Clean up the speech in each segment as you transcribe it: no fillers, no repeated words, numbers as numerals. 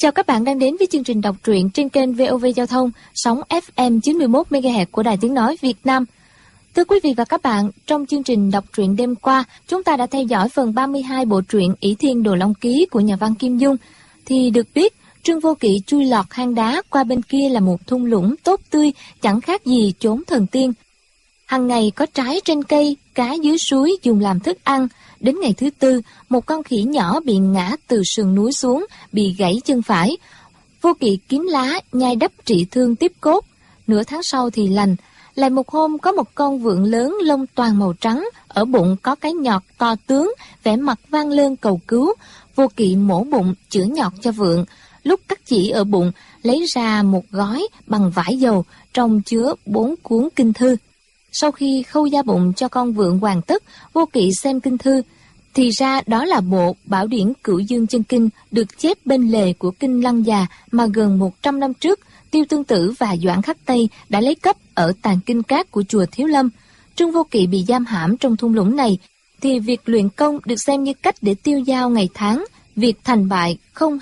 Chào các bạn đang đến với chương trình đọc truyện trên kênh VOV Giao thông, sóng FM 91 MHz của Đài Tiếng nói Việt Nam. Thưa quý vị và các bạn, trong chương trình đọc truyện đêm qua, chúng ta đã theo dõi phần 32 bộ truyện Ỷ Thiên Đồ Long Ký của nhà văn Kim Dung. Thì được biết, Trương Vô Kỵ chui lọt hang đá qua bên kia là một thung lũng tốt tươi, chẳng khác gì chốn thần tiên. Hằng ngày có trái trên cây, cá dưới suối dùng làm thức ăn. Đến ngày thứ tư, một con khỉ nhỏ bị ngã từ sườn núi xuống, bị gãy chân phải. Vô Kỵ kiếm lá, nhai đắp trị thương tiếp cốt. Nửa tháng sau thì lành. Lại một hôm có một con vượn lớn lông toàn màu trắng, ở bụng có cái nhọt to tướng, vẻ mặt vang lơn cầu cứu. Vô Kỵ mổ bụng, chữa nhọt cho vượn. Lúc cắt chỉ ở bụng, lấy ra một gói bằng vải dầu, trong chứa 4 cuốn kinh thư. Sau khi khâu da bụng cho con vượn hoàn tất, Vô Kỵ xem kinh thư. Thì ra đó là bộ Bảo Điển Cửu Dương Chân Kinh được chép bên lề của kinh Lăng Già mà gần 100 năm trước, Tiêu Tương Tử và Doãn Khắc Tây đã lấy cấp ở tàng kinh cát của chùa Thiếu Lâm. Trương Vô Kỵ bị giam hãm trong thung lũng này, thì việc luyện công được xem như cách để tiêu dao ngày tháng. Việc thành bại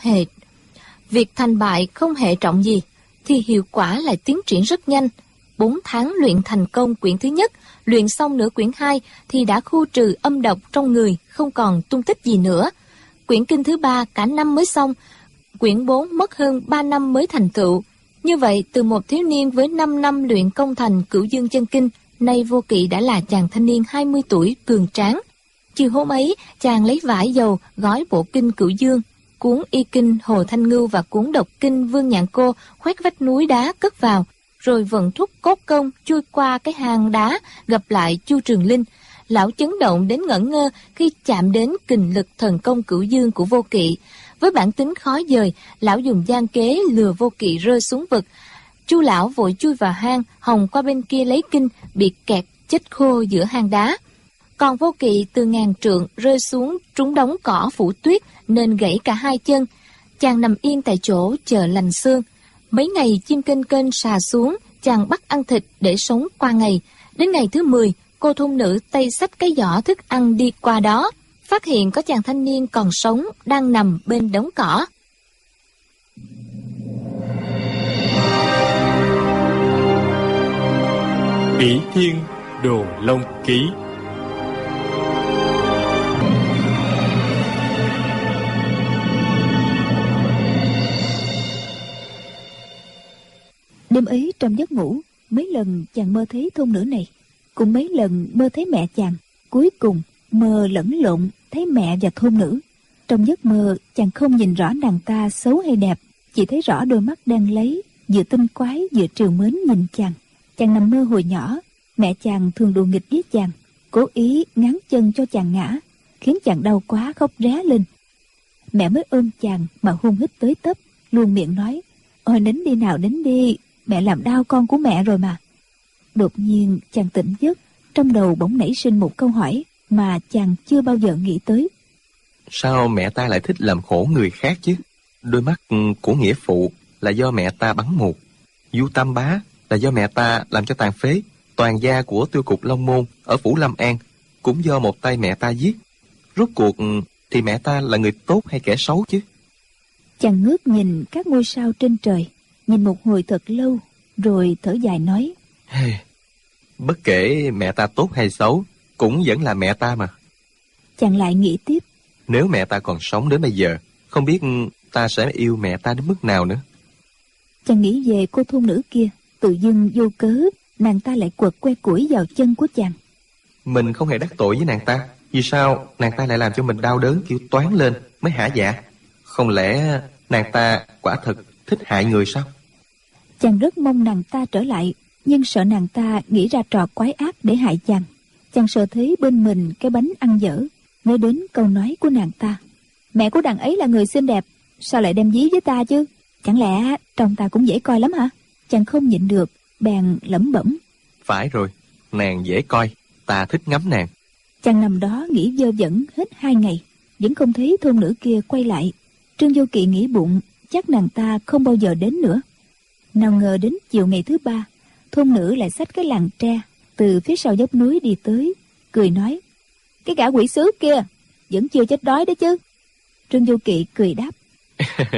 không hệ trọng gì, thì hiệu quả lại tiến triển rất nhanh. 4 tháng luyện thành công quyển thứ nhất, luyện xong nửa quyển 2 thì đã khu trừ âm độc trong người, không còn tung tích gì nữa. Quyển kinh thứ 3 cả năm mới xong, quyển 4 mất hơn 3 năm mới thành tựu. Như vậy, từ một thiếu niên với 5 năm luyện công thành Cửu Dương Chân Kinh, nay Vô Kỵ đã là chàng thanh niên 20 tuổi cường tráng. Chiều hôm ấy, chàng lấy vải dầu gói bộ kinh Cửu Dương, cuốn y kinh Hồ Thanh Ngưu và cuốn độc kinh Vương Nhạn Cô khoét vách núi đá cất vào, rồi vận thúc cốt công chui qua cái hang đá gặp lại Chu Trường Linh. Lão chấn động đến ngẩn ngơ khi chạm đến kình lực thần công Cửu Dương của Vô Kỵ. Với bản tính khó dời, lão dùng gian kế lừa Vô Kỵ rơi xuống vực. Chu lão vội chui vào hang, hòng qua bên kia lấy kinh, bị kẹt chết khô giữa hang đá. Còn Vô Kỵ từ ngàn trượng rơi xuống trúng đống cỏ phủ tuyết nên gãy cả hai chân. Chàng nằm yên tại chỗ chờ lành xương. Mấy ngày chim kênh kênh xà xuống, chàng bắt ăn thịt để sống qua ngày. Đến ngày thứ 10, cô thôn nữ tay xách cái giỏ thức ăn đi qua đó, phát hiện có chàng thanh niên còn sống đang nằm bên đống cỏ. Ỷ Thiên Đồ Long Ký. Đêm ấy trong giấc ngủ, mấy lần chàng mơ thấy thôn nữ này, cũng mấy lần mơ thấy mẹ chàng. Cuối cùng mơ lẫn lộn thấy mẹ và thôn nữ. Trong giấc mơ chàng không nhìn rõ nàng ta xấu hay đẹp, chỉ thấy rõ đôi mắt đen láy, vừa tinh quái vừa trìu mến nhìn chàng. Chàng nằm mơ hồi nhỏ, mẹ chàng thường đùa nghịch với chàng, cố ý ngáng chân cho chàng ngã, khiến chàng đau quá khóc ré lên. Mẹ mới ôm chàng mà hôn hít tới tấp, luôn miệng nói: "Ôi nín đi nào, nín đi, mẹ làm đau con của mẹ rồi mà." Đột nhiên chàng tỉnh giấc, trong đầu bỗng nảy sinh một câu hỏi mà chàng chưa bao giờ nghĩ tới. Sao mẹ ta lại thích làm khổ người khác chứ? Đôi mắt của nghĩa phụ là do mẹ ta bắn mù, Du Tam Bá là do mẹ ta làm cho tàn phế, toàn gia của Tiêu Cục Long Môn ở phủ Lâm An cũng do một tay mẹ ta giết. Rốt cuộc thì mẹ ta là người tốt hay kẻ xấu chứ? Chàng ngước nhìn các ngôi sao trên trời, nhìn một hồi thật lâu, rồi thở dài nói: Bất kể mẹ ta tốt hay xấu, cũng vẫn là mẹ ta mà. Chàng lại nghĩ tiếp: Nếu mẹ ta còn sống đến bây giờ, không biết ta sẽ yêu mẹ ta đến mức nào nữa. Chàng nghĩ về cô thôn nữ kia, tự dưng vô cớ nàng ta lại quật que củi vào chân của chàng. Mình không hề đắc tội với nàng ta, vì sao nàng ta lại làm cho mình đau đớn kêu toáng lên mới hả dạ? Không lẽ nàng ta quả thực thích hại người sao? Chàng rất mong nàng ta trở lại, nhưng sợ nàng ta nghĩ ra trò quái ác để hại chàng. Chàng sợ thấy bên mình cái bánh ăn dở, nhớ đến câu nói của nàng ta: "Mẹ của đàn ấy là người xinh đẹp, sao lại đem dí với ta chứ? Chẳng lẽ trông ta cũng dễ coi lắm hả?" Chàng không nhịn được, bèn lẩm bẩm: Phải rồi, nàng dễ coi, ta thích ngắm nàng. Chàng nằm đó nghĩ vơ vẩn hết 2 ngày, vẫn không thấy thôn nữ kia quay lại. Trương Vô Kỵ nghĩ bụng chắc nàng ta không bao giờ đến nữa. Nào ngờ đến chiều ngày thứ 3, thôn nữ lại xách cái làng tre từ phía sau dốc núi đi tới, cười nói: "Cái gã quỷ sứ kia vẫn chưa chết đói đấy chứ?" Trương Vô Kỵ cười đáp: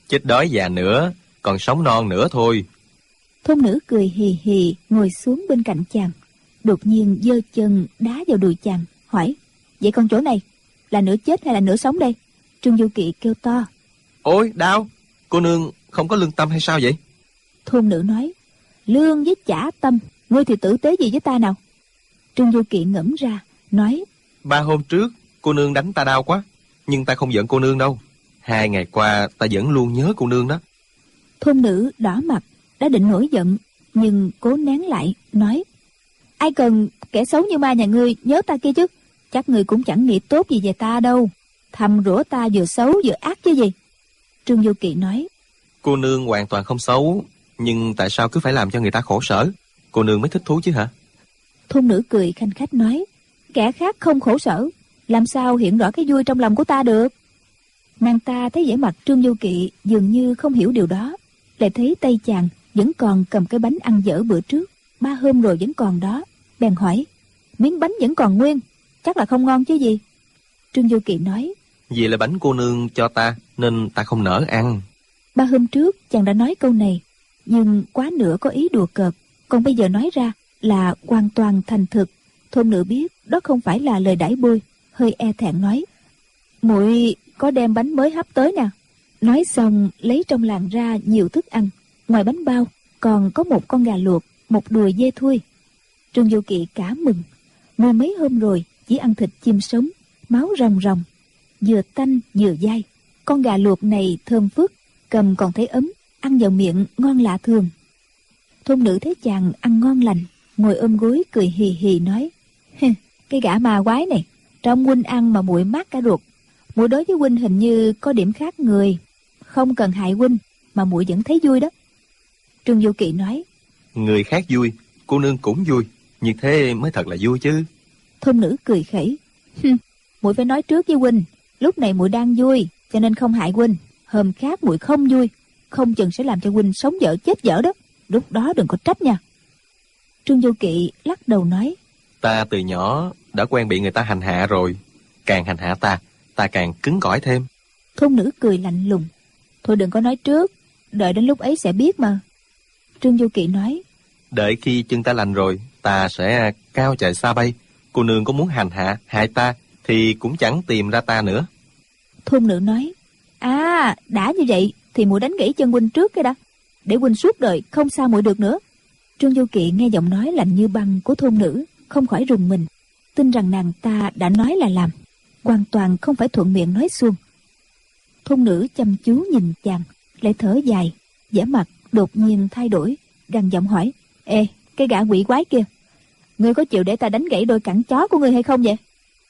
Chết đói già nữa, còn sống non nữa thôi. Thôn nữ cười hì hì ngồi xuống bên cạnh chàng, đột nhiên giơ chân đá vào đùi chàng, hỏi: vậy con chỗ này là nửa chết hay là nửa sống đây? Trương Du Kỵ kêu to: Ôi đau, cô nương không có lương tâm hay sao vậy? Thôn nữ nói: lương với chả tâm, ngươi thì tử tế gì với ta nào? Trương Du Kỵ ngẫm ra, nói: 3 hôm trước cô nương đánh ta đau quá, nhưng ta không giận cô nương đâu. 2 ngày qua ta vẫn luôn nhớ cô nương đó. Thôn nữ đỏ mặt, đã định nổi giận, nhưng cố nén lại, nói: ai cần kẻ xấu như ma nhà ngươi nhớ ta kia chứ? Chắc ngươi cũng chẳng nghĩ tốt gì về ta đâu, thầm rủa ta vừa xấu vừa ác chứ gì. Trương Du Kỵ nói: Cô nương hoàn toàn không xấu, nhưng tại sao cứ phải làm cho người ta khổ sở? Cô nương mới thích thú chứ hả? Thôn nữ cười khanh khách nói: kẻ khác không khổ sở, làm sao hiện rõ cái vui trong lòng của ta được? Nàng ta thấy vẻ mặt Trương Du Kỵ dường như không hiểu điều đó, lại thấy tay chàng vẫn còn cầm cái bánh ăn dở bữa trước, 3 hôm rồi vẫn còn đó, bèn hỏi: miếng bánh vẫn còn nguyên, chắc là không ngon chứ gì? Trương Du Kỵ nói: vì là bánh cô nương cho ta nên ta không nỡ ăn. 3 hôm trước chàng đã nói câu này, nhưng quá nửa có ý đùa cợt, còn bây giờ nói ra là hoàn toàn thành thực. Thôn nữ biết đó không phải là lời đãi bôi, hơi e thẹn nói: muội có đem bánh mới hấp tới nè. Nói xong lấy trong làng ra nhiều thức ăn, ngoài bánh bao còn có một con gà luộc, một đùi dê thui. Trương Du Kỵ cả mừng, nuôi mấy hôm rồi chỉ ăn thịt chim sống, máu ròng ròng, vừa tanh vừa dai. Con gà luộc này thơm phức, cầm còn thấy ấm, ăn vào miệng ngon lạ thường. Thôn nữ thấy chàng ăn ngon lành, ngồi ôm gối cười hì hì nói: cái gã ma quái này, trong huynh ăn mà muội mát cả ruột. Muội đối với huynh hình như có điểm khác người, không cần hại huynh mà muội vẫn thấy vui đó. Trương Du Kỵ nói: người khác vui, cô nương cũng vui, như thế mới thật là vui chứ. Thôn nữ cười khẩy: muội phải nói trước với huynh, lúc này muội đang vui cho nên không hại huynh, hôm khác muội không vui, không chừng sẽ làm cho huynh sống dở chết dở đó, lúc đó đừng có trách nha. Trương Du Kỵ lắc đầu nói: ta từ nhỏ đã quen bị người ta hành hạ rồi, càng hành hạ ta càng cứng cỏi thêm. Thôn nữ cười lạnh lùng: thôi đừng có nói trước, đợi đến lúc ấy sẽ biết mà. Trương Du Kỵ nói: đợi khi chân ta lành rồi, ta sẽ cao chạy xa bay. Cô nương có muốn hành hạ hại ta thì cũng chẳng tìm ra ta nữa. Thôn nữ nói: à, đã như vậy thì muội đánh gãy chân huynh trước cái đã, để huynh suốt đời không sao muội được nữa. Trương Du Kỵ nghe giọng nói lạnh như băng của thôn nữ, không khỏi rùng mình, tin rằng nàng ta đã nói là làm, hoàn toàn không phải thuận miệng nói suông. Thôn nữ chăm chú nhìn chàng, lại thở dài, vẻ mặt đột nhiên thay đổi, gằn giọng hỏi: ê, cái gã quỷ quái kia, ngươi có chịu để ta đánh gãy đôi cẳng chó của ngươi hay không vậy?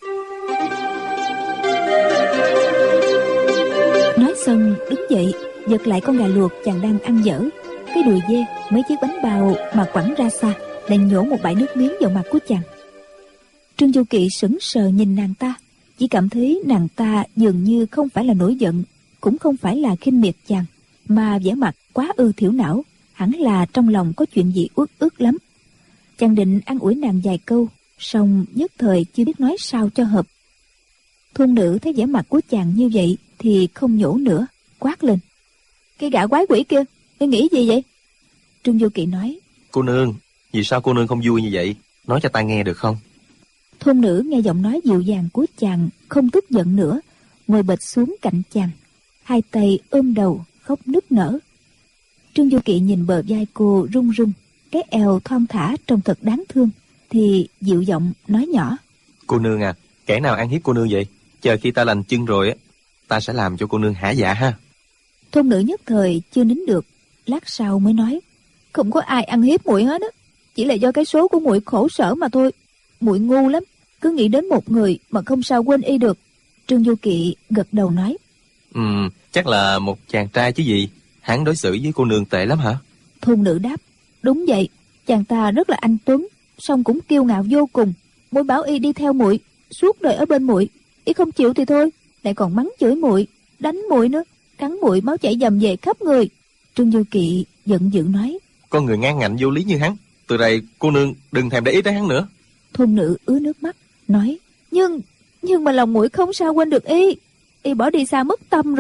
Nói xong đứng dậy, giật lại con gà luộc chàng đang ăn dở, cái đùi dê, mấy chiếc bánh bao mà quẳng ra xa, lại nhổ một bãi nước miếng vào mặt của chàng. Trương Du Kỵ sững sờ nhìn nàng ta, chỉ cảm thấy nàng ta dường như không phải là nổi giận, cũng không phải là khinh miệt chàng, mà vẻ mặt quá ư thiểu não, hẳn là trong lòng có chuyện gì uất ức lắm. Chàng định an ủi nàng vài câu, song nhất thời chưa biết nói sao cho hợp. Thôn nữ thấy vẻ mặt của chàng như vậy thì không nhổ nữa, quát lên: cái gã quái quỷ kia, ngươi nghĩ gì vậy? Trương Du Kỵ nói: cô nương, vì sao cô nương không vui như vậy? Nói cho ta nghe được không? Thôn nữ nghe giọng nói dịu dàng của chàng, không tức giận nữa, ngồi bệt xuống cạnh chàng, hai tay ôm đầu khóc nức nở. Trương Du Kỵ nhìn bờ vai cô run run, cái eo thon thả trông thật đáng thương, thì dịu giọng nói nhỏ: cô nương à, kẻ nào ăn hiếp cô nương vậy? Chờ khi ta lành chân rồi á, ta sẽ làm cho cô nương hả dạ ha. Thôn nữ nhất thời chưa nín được, lát sau mới nói: không có ai ăn hiếp muội hết á, chỉ là do cái số của muội khổ sở mà thôi. Muội ngu lắm, cứ nghĩ đến một người mà không sao quên y được. Trương Du Kỵ gật đầu nói: chắc là một chàng trai chứ gì, hắn đối xử với cô nương tệ lắm hả? Thôn nữ đáp: đúng vậy, chàng ta rất là anh tuấn, song cũng kiêu ngạo vô cùng. Muội bảo y đi theo muội, suốt đời ở bên muội, y không chịu thì thôi, lại còn mắng chửi muội, đánh muội nữa, cắn muội máu chảy dầm về khắp người. Trương Du Kỵ giận dữ nói: con người ngang ngạnh vô lý như hắn, từ đây cô nương đừng thèm để ý tới hắn nữa. Thôn nữ ứa nước mắt nói: nhưng mà lòng muội không sao quên được y bỏ đi xa mất tâm rồi.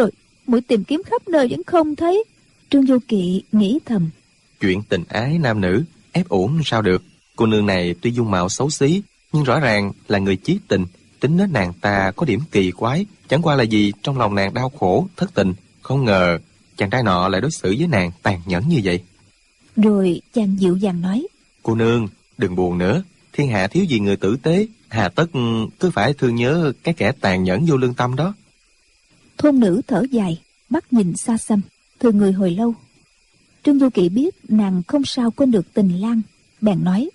muội tìm kiếm khắp nơi vẫn không thấy. Trương Vô Kỵ nghĩ thầm, Chuyện tình ái nam nữ ép uổng sao được. Cô nương này tuy dung mạo xấu xí, nhưng rõ ràng là người chí tình. Tính nết nàng ta có điểm kỳ quái, chẳng qua là vì trong lòng nàng đau khổ, thất tình. Không ngờ chàng trai nọ lại đối xử với nàng tàn nhẫn như vậy. Rồi chàng dịu dàng nói, Cô nương, đừng buồn nữa. Thiên hạ thiếu gì người tử tế, hà tất cứ phải thương nhớ cái kẻ tàn nhẫn vô lương tâm đó. thôn nữ thở dài, mắt nhìn xa xăm, thường người hồi lâu. Trương Vô Kỵ biết nàng không sao quên được Tình Lang, bèn nói,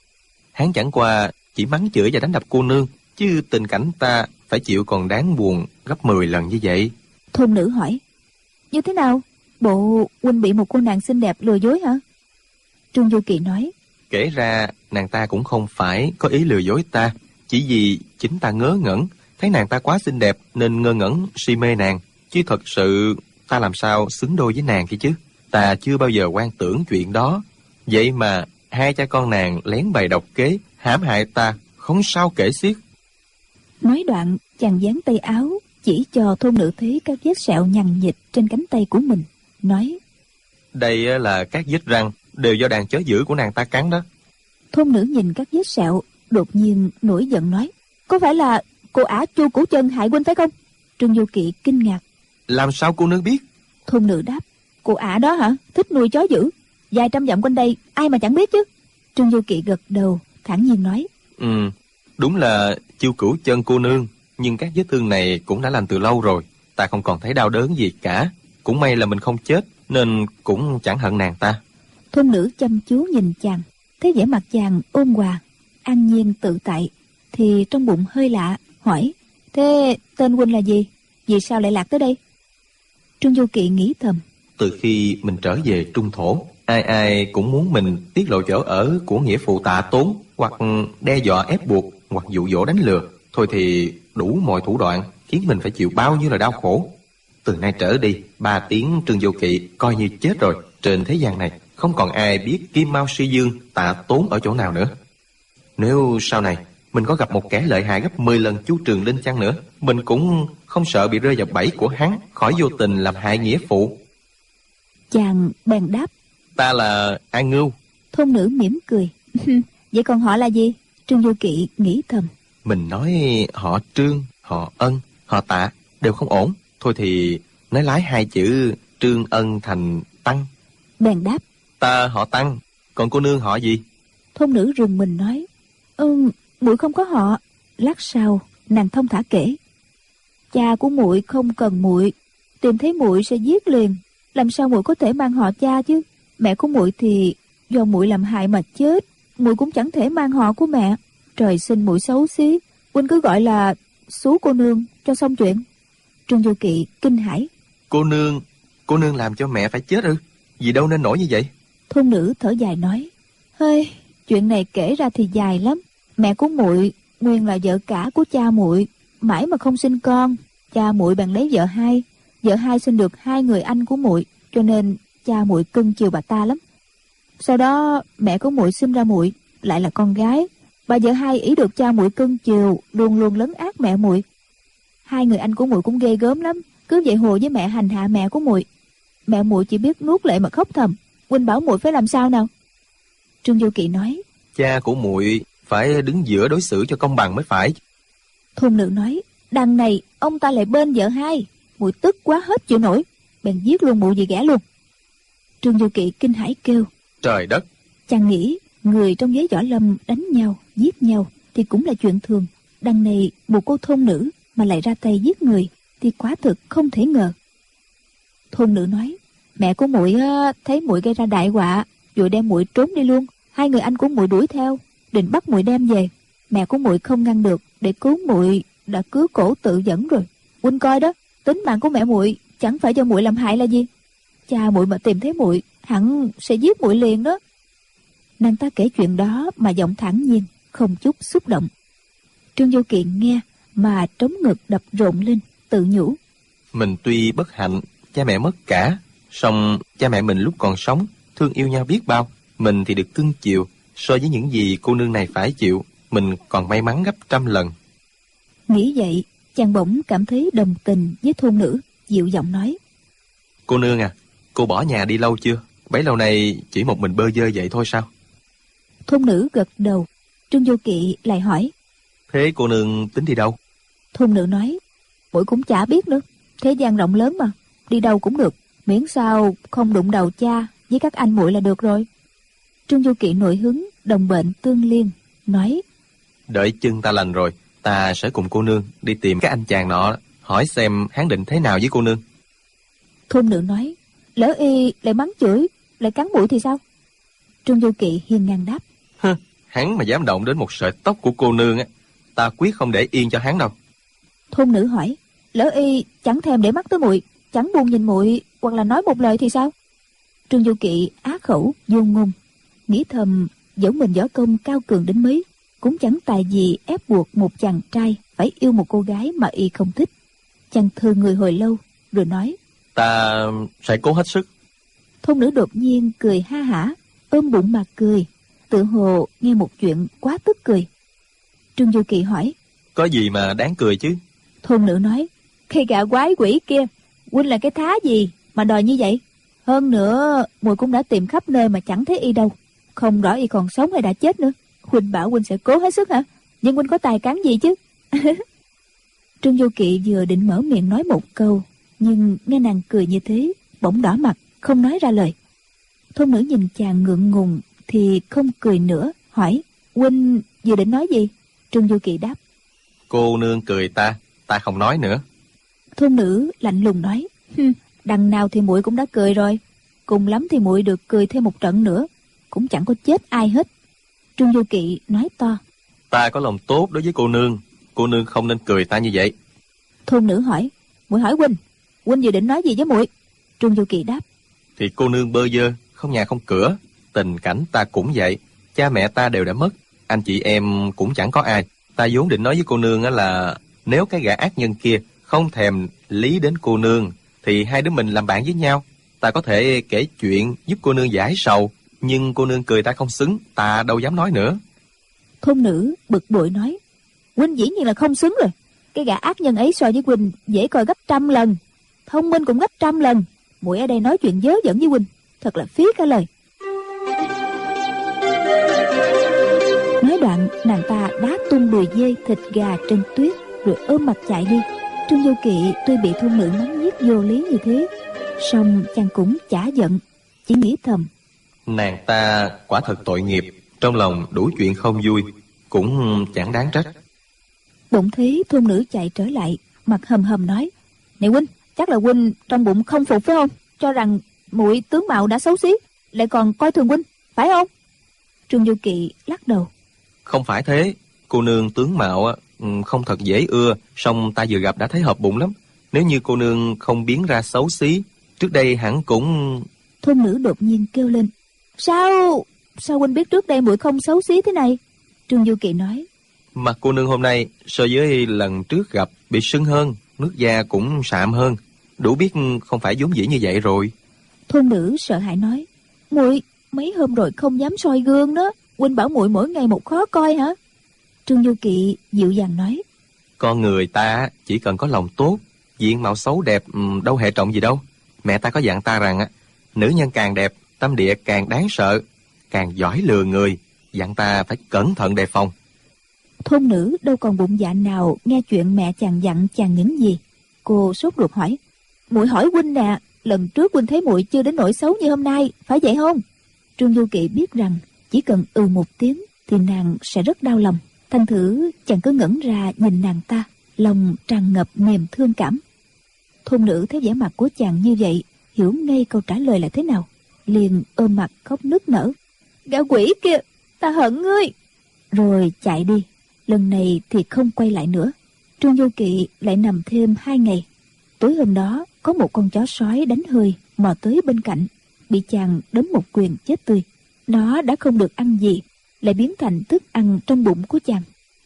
Hắn chẳng qua chỉ mắng chửi và đánh đập cô nương, chứ tình cảnh ta phải chịu còn đáng buồn gấp 10 lần như vậy. Thôn nữ hỏi, như thế nào? Bộ huynh bị một cô nàng xinh đẹp lừa dối hả? Trương Vô Kỵ nói, Kể ra nàng ta cũng không phải có ý lừa dối ta, chỉ vì chính ta ngớ ngẩn, thấy nàng ta quá xinh đẹp nên ngơ ngẩn si mê nàng, chứ thật sự ta làm sao xứng đôi với nàng kia chứ. Ta chưa bao giờ quan tưởng chuyện đó. Vậy mà hai cha con nàng lén bày độc kế hãm hại ta không sao kể xiết. nói đoạn chàng giáng tay áo chỉ cho thôn nữ thấy các vết sẹo nhằn nhịt trên cánh tay của mình, nói, Đây là các vết răng đều do đàn chó dữ của nàng ta cắn đó. Thôn nữ nhìn các vết sẹo, đột nhiên nổi giận nói, có phải là cô ả Chu Cửu Chân hại huynh phải không? Trương Vô Kỵ kinh ngạc. Làm sao cô nương biết? Thôn nữ đáp, cô ả đó hả? Thích nuôi chó dữ, vài trăm dặm quanh đây ai mà chẳng biết chứ. Trương Vô Kỵ gật đầu, thản nhiên nói, Đúng là Chu Cửu Chân cô nương, nhưng các vết thương này cũng đã lành từ lâu rồi, ta không còn thấy đau đớn gì cả. Cũng may là mình không chết, nên cũng chẳng hận nàng ta. Thôn nữ chăm chú nhìn chàng, thấy vẻ mặt chàng ôn hòa, an nhiên tự tại, thì trong bụng hơi lạ, hỏi, thế tên huynh là gì? Vì sao lại lạc tới đây? Trương Vô Kỵ nghĩ thầm, Từ khi mình trở về Trung Thổ, ai ai cũng muốn mình tiết lộ chỗ ở của nghĩa phụ Tạ Tốn, hoặc đe dọa ép buộc, hoặc dụ dỗ đánh lừa. Thôi thì đủ mọi thủ đoạn, khiến mình phải chịu bao nhiêu là đau khổ. Từ nay trở đi, 3 tiếng Trương Vô Kỵ coi như chết rồi. Trên thế gian này không còn ai biết Kim Mao Sư Dương Tạ Tốn ở chỗ nào nữa. Nếu sau này mình có gặp một kẻ lợi hại gấp 10 lần Chu Trường Linh chăng nữa, mình cũng không sợ bị rơi vào bẫy của hắn, khỏi vô tình làm hại nghĩa phụ. Chàng bèn đáp, Ta là An Ngưu. thôn nữ mỉm cười, vậy còn họ là gì? Trương Vô Kỵ nghĩ thầm, Mình nói họ Trương, họ Ân, họ Tạ đều không ổn. Thôi thì nói lái 2 chữ Trương Ân thành Tăng. bèn đáp, Ta họ Tăng, còn cô nương họ gì? thôn nữ rùng mình nói, muội không có họ. Lát sau nàng thông thả kể, cha của muội không cần muội, tìm thấy muội sẽ giết liền, làm sao muội có thể mang họ cha chứ? Mẹ của muội thì do muội làm hại mà chết, muội cũng chẳng thể mang họ của mẹ. Trời sinh muội xấu xí, huynh cứ gọi là Xú cô nương cho xong chuyện. Trương Vô Kỵ kinh hãi, Cô nương làm cho mẹ phải chết ư? Vì đâu nên nổi như vậy? thôn nữ thở dài nói, hơi, chuyện này kể ra thì dài lắm. Mẹ của muội nguyên là vợ cả của cha muội, mãi mà không sinh con, cha muội bèn lấy vợ hai sinh được 2 người anh của muội, cho nên cha muội cưng chiều bà ta lắm. Sau đó mẹ của muội sinh ra muội, lại là con gái. Bà vợ hai ý được cha muội cưng chiều, luôn luôn lấn át mẹ muội. 2 người anh của muội cũng ghê gớm lắm, cứ vậy hồ với mẹ hành hạ mẹ của muội. Mẹ muội chỉ biết nuốt lệ mà khóc thầm. Huynh bảo muội phải làm sao nào? Trương Vô Kỵ nói, Cha của muội phải đứng giữa đối xử cho công bằng mới phải. thôn nữ nói, đằng này ông ta lại bên vợ hai, muội tức quá hết chịu nổi, bèn giết luôn muội vì ghẻ luôn. Trương Vô Kỵ kinh hãi kêu, Trời đất! chàng nghĩ người trong giới võ lâm đánh nhau, giết nhau thì cũng là chuyện thường, đằng này một cô thôn nữ mà lại ra tay giết người thì quả thực không thể ngờ. Thôn nữ nói, mẹ của muội thấy muội gây ra đại họa, rồi đem muội trốn đi luôn. 2 người anh của muội đuổi theo, định bắt muội đem về. Mẹ của muội không ngăn được, để cứu muội đã cứa cổ tự dẫn rồi. Huynh coi đó, tính mạng của mẹ muội chẳng phải do muội làm hại là gì. Cha muội mà tìm thấy muội, hẳn sẽ giết muội liền đó. Nàng ta kể chuyện đó mà giọng thản nhiên, không chút xúc động. Trương Vô Kỵ nghe mà trống ngực đập rộn lên, tự nhủ, Mình tuy bất hạnh, cha mẹ mất cả, song cha mẹ mình lúc còn sống thương yêu nhau biết bao. Mình thì được cưng chiều, so với những gì cô nương này phải chịu, mình còn may mắn gấp 100 lần. Nghĩ vậy, chàng bỗng cảm thấy đồng tình với thôn nữ, dịu giọng nói, Cô nương à, cô bỏ nhà đi lâu chưa? Bấy lâu nay chỉ một mình bơ vơ vậy thôi sao? Thôn nữ gật đầu. Trương Vô Kỵ lại hỏi: Thế cô nương tính đi đâu? Thôn nữ nói: muội cũng chả biết nữa. Thế gian rộng lớn mà, đi đâu cũng được, miễn sao không đụng đầu cha với các anh muội là được rồi. Trương Vô Kỵ nổi hứng, đồng bệnh tương liên, nói: Đợi chân ta lành rồi, ta sẽ cùng cô nương đi tìm cái anh chàng nọ, hỏi xem hắn định thế nào với cô nương. Thôn nữ nói: lỡ y lại mắng chửi, lại cắn mũi thì sao? Trương Vô Kỵ hiên ngang đáp: Hắn mà dám động đến một sợi tóc của cô nương á, ta quyết không để yên cho hắn đâu. Thôn nữ hỏi: lỡ y chẳng thèm để mắt tới muội, chẳng buồn nhìn muội, hoặc là nói một lời thì sao? Trương Vô Kỵ á khẩu vô ngôn, nghĩ thầm dẫu mình võ công cao cường đến mấy, cũng chẳng tài gì ép buộc một chàng trai phải yêu một cô gái mà y không thích. Chàng thừ người hồi lâu rồi nói: Ta sẽ cố hết sức. Thôn nữ đột nhiên cười ha hả, ôm bụng mà cười, tự hồ nghe một chuyện quá tức cười. Trương Vô Kỵ hỏi: Có gì mà đáng cười chứ? Thôn nữ nói: cái gã quái quỷ kia, huynh là cái thá gì mà đòi như vậy? Hơn nữa muội cũng đã tìm khắp nơi mà chẳng thấy y đâu, không rõ y còn sống hay đã chết nữa. Huynh bảo huynh sẽ cố hết sức hả? Nhưng huynh có tài cán gì chứ? Trương Vô Kỵ vừa định mở miệng nói một câu, nhưng nghe nàng cười như thế, bỗng đỏ mặt, không nói ra lời. Thôn nữ nhìn chàng ngượng ngùng thì không cười nữa, hỏi: huynh vừa định nói gì? Trương Vô Kỵ đáp: Cô nương cười ta không nói nữa. Thôn nữ lạnh lùng nói: đằng nào thì muội cũng đã cười rồi, cùng lắm thì muội được cười thêm một trận nữa, cũng chẳng có chết ai hết. Trương Vô Kỵ nói to: Ta có lòng tốt đối với cô nương không nên cười ta như vậy. Thôn nữ hỏi: muội hỏi huynh vừa định nói gì với muội? Trương Vô Kỵ đáp: Thì cô nương bơ vơ, không nhà không cửa, tình cảnh ta cũng vậy, cha mẹ ta đều đã mất, anh chị em cũng chẳng có ai. Ta vốn định nói với cô nương là nếu cái gã ác nhân kia không thèm lý đến cô nương thì hai đứa mình làm bạn với nhau, ta có thể kể chuyện giúp cô nương giải sầu. Nhưng cô nương cười ta không xứng, ta đâu dám nói nữa. Thôn nữ bực bội nói: huynh dĩ nhiên là không xứng rồi. Cái gã ác nhân ấy so với huynh dễ coi gấp 100 lần, thông minh cũng gấp 100 lần. Muội ở đây nói chuyện dớ dẫn với huynh, thật là phí cả lời. Nói đoạn, nàng ta đá tung đùi dê thịt gà trên tuyết, rồi ôm mặt chạy đi. Trương Vô Kỵ tuy bị thôn nữ mắng nhiếc vô lý như thế, song chàng cũng chả giận, chỉ nghĩ thầm: Nàng ta quả thật tội nghiệp, trong lòng đủ chuyện không vui, cũng chẳng đáng trách. Bỗng thấy thôn nữ chạy trở lại, mặt hầm hầm nói: này huynh, chắc là huynh trong bụng không phục phải không? Cho rằng muội tướng mạo đã xấu xí, lại còn coi thường huynh, phải không? Trương Vô Kỵ lắc đầu: Không phải thế, cô nương tướng mạo không thật dễ ưa, song ta vừa gặp đã thấy hợp bụng lắm. Nếu như cô nương không biến ra xấu xí, trước đây hẳn cũng... Thôn nữ đột nhiên kêu lên: Sao huynh biết trước đây muội không xấu xí thế này? Trương Vô Kỵ nói: Mặt cô nương hôm nay so với lần trước gặp bị sưng hơn, nước da cũng sạm hơn, đủ biết không phải vốn dĩ như vậy rồi. Thôn nữ sợ hãi nói: Muội mấy hôm rồi không dám soi gương đó, huynh bảo muội mỗi ngày một khó coi hả? Trương Vô Kỵ dịu dàng nói: Con người ta chỉ cần có lòng tốt, diện mạo xấu đẹp đâu hề trọng gì đâu. Mẹ ta có dặn ta rằng nữ nhân càng đẹp, tâm địa càng đáng sợ, càng giỏi lừa người, dặn ta phải cẩn thận đề phòng. Thôn nữ đâu còn bụng dạ nào nghe chuyện mẹ chàng dặn chàng những gì. Cô sốt ruột hỏi: Muội hỏi huynh nè, lần trước huynh thấy muội chưa đến nỗi xấu như hôm nay, phải vậy không? Trương Vô Kỵ biết rằng chỉ cần một tiếng thì nàng sẽ rất đau lòng. Thành thử chàng cứ ngẩn ra nhìn nàng ta, lòng tràn ngập niềm thương cảm. Thôn nữ thấy vẻ mặt của chàng như vậy, hiểu ngay câu trả lời là thế nào, liền ôm mặt khóc nức nở: Gã quỷ kia, ta hận ngươi! Rồi chạy đi. Lần này thì không quay lại nữa. Trương Vô Kỵ lại nằm thêm 2 ngày. Tối hôm đó có một con chó sói đánh hơi mò tới bên cạnh, bị chàng đấm một quyền chết tươi. Nó đã không được ăn gì, lại biến thành thức ăn trong bụng của chàng.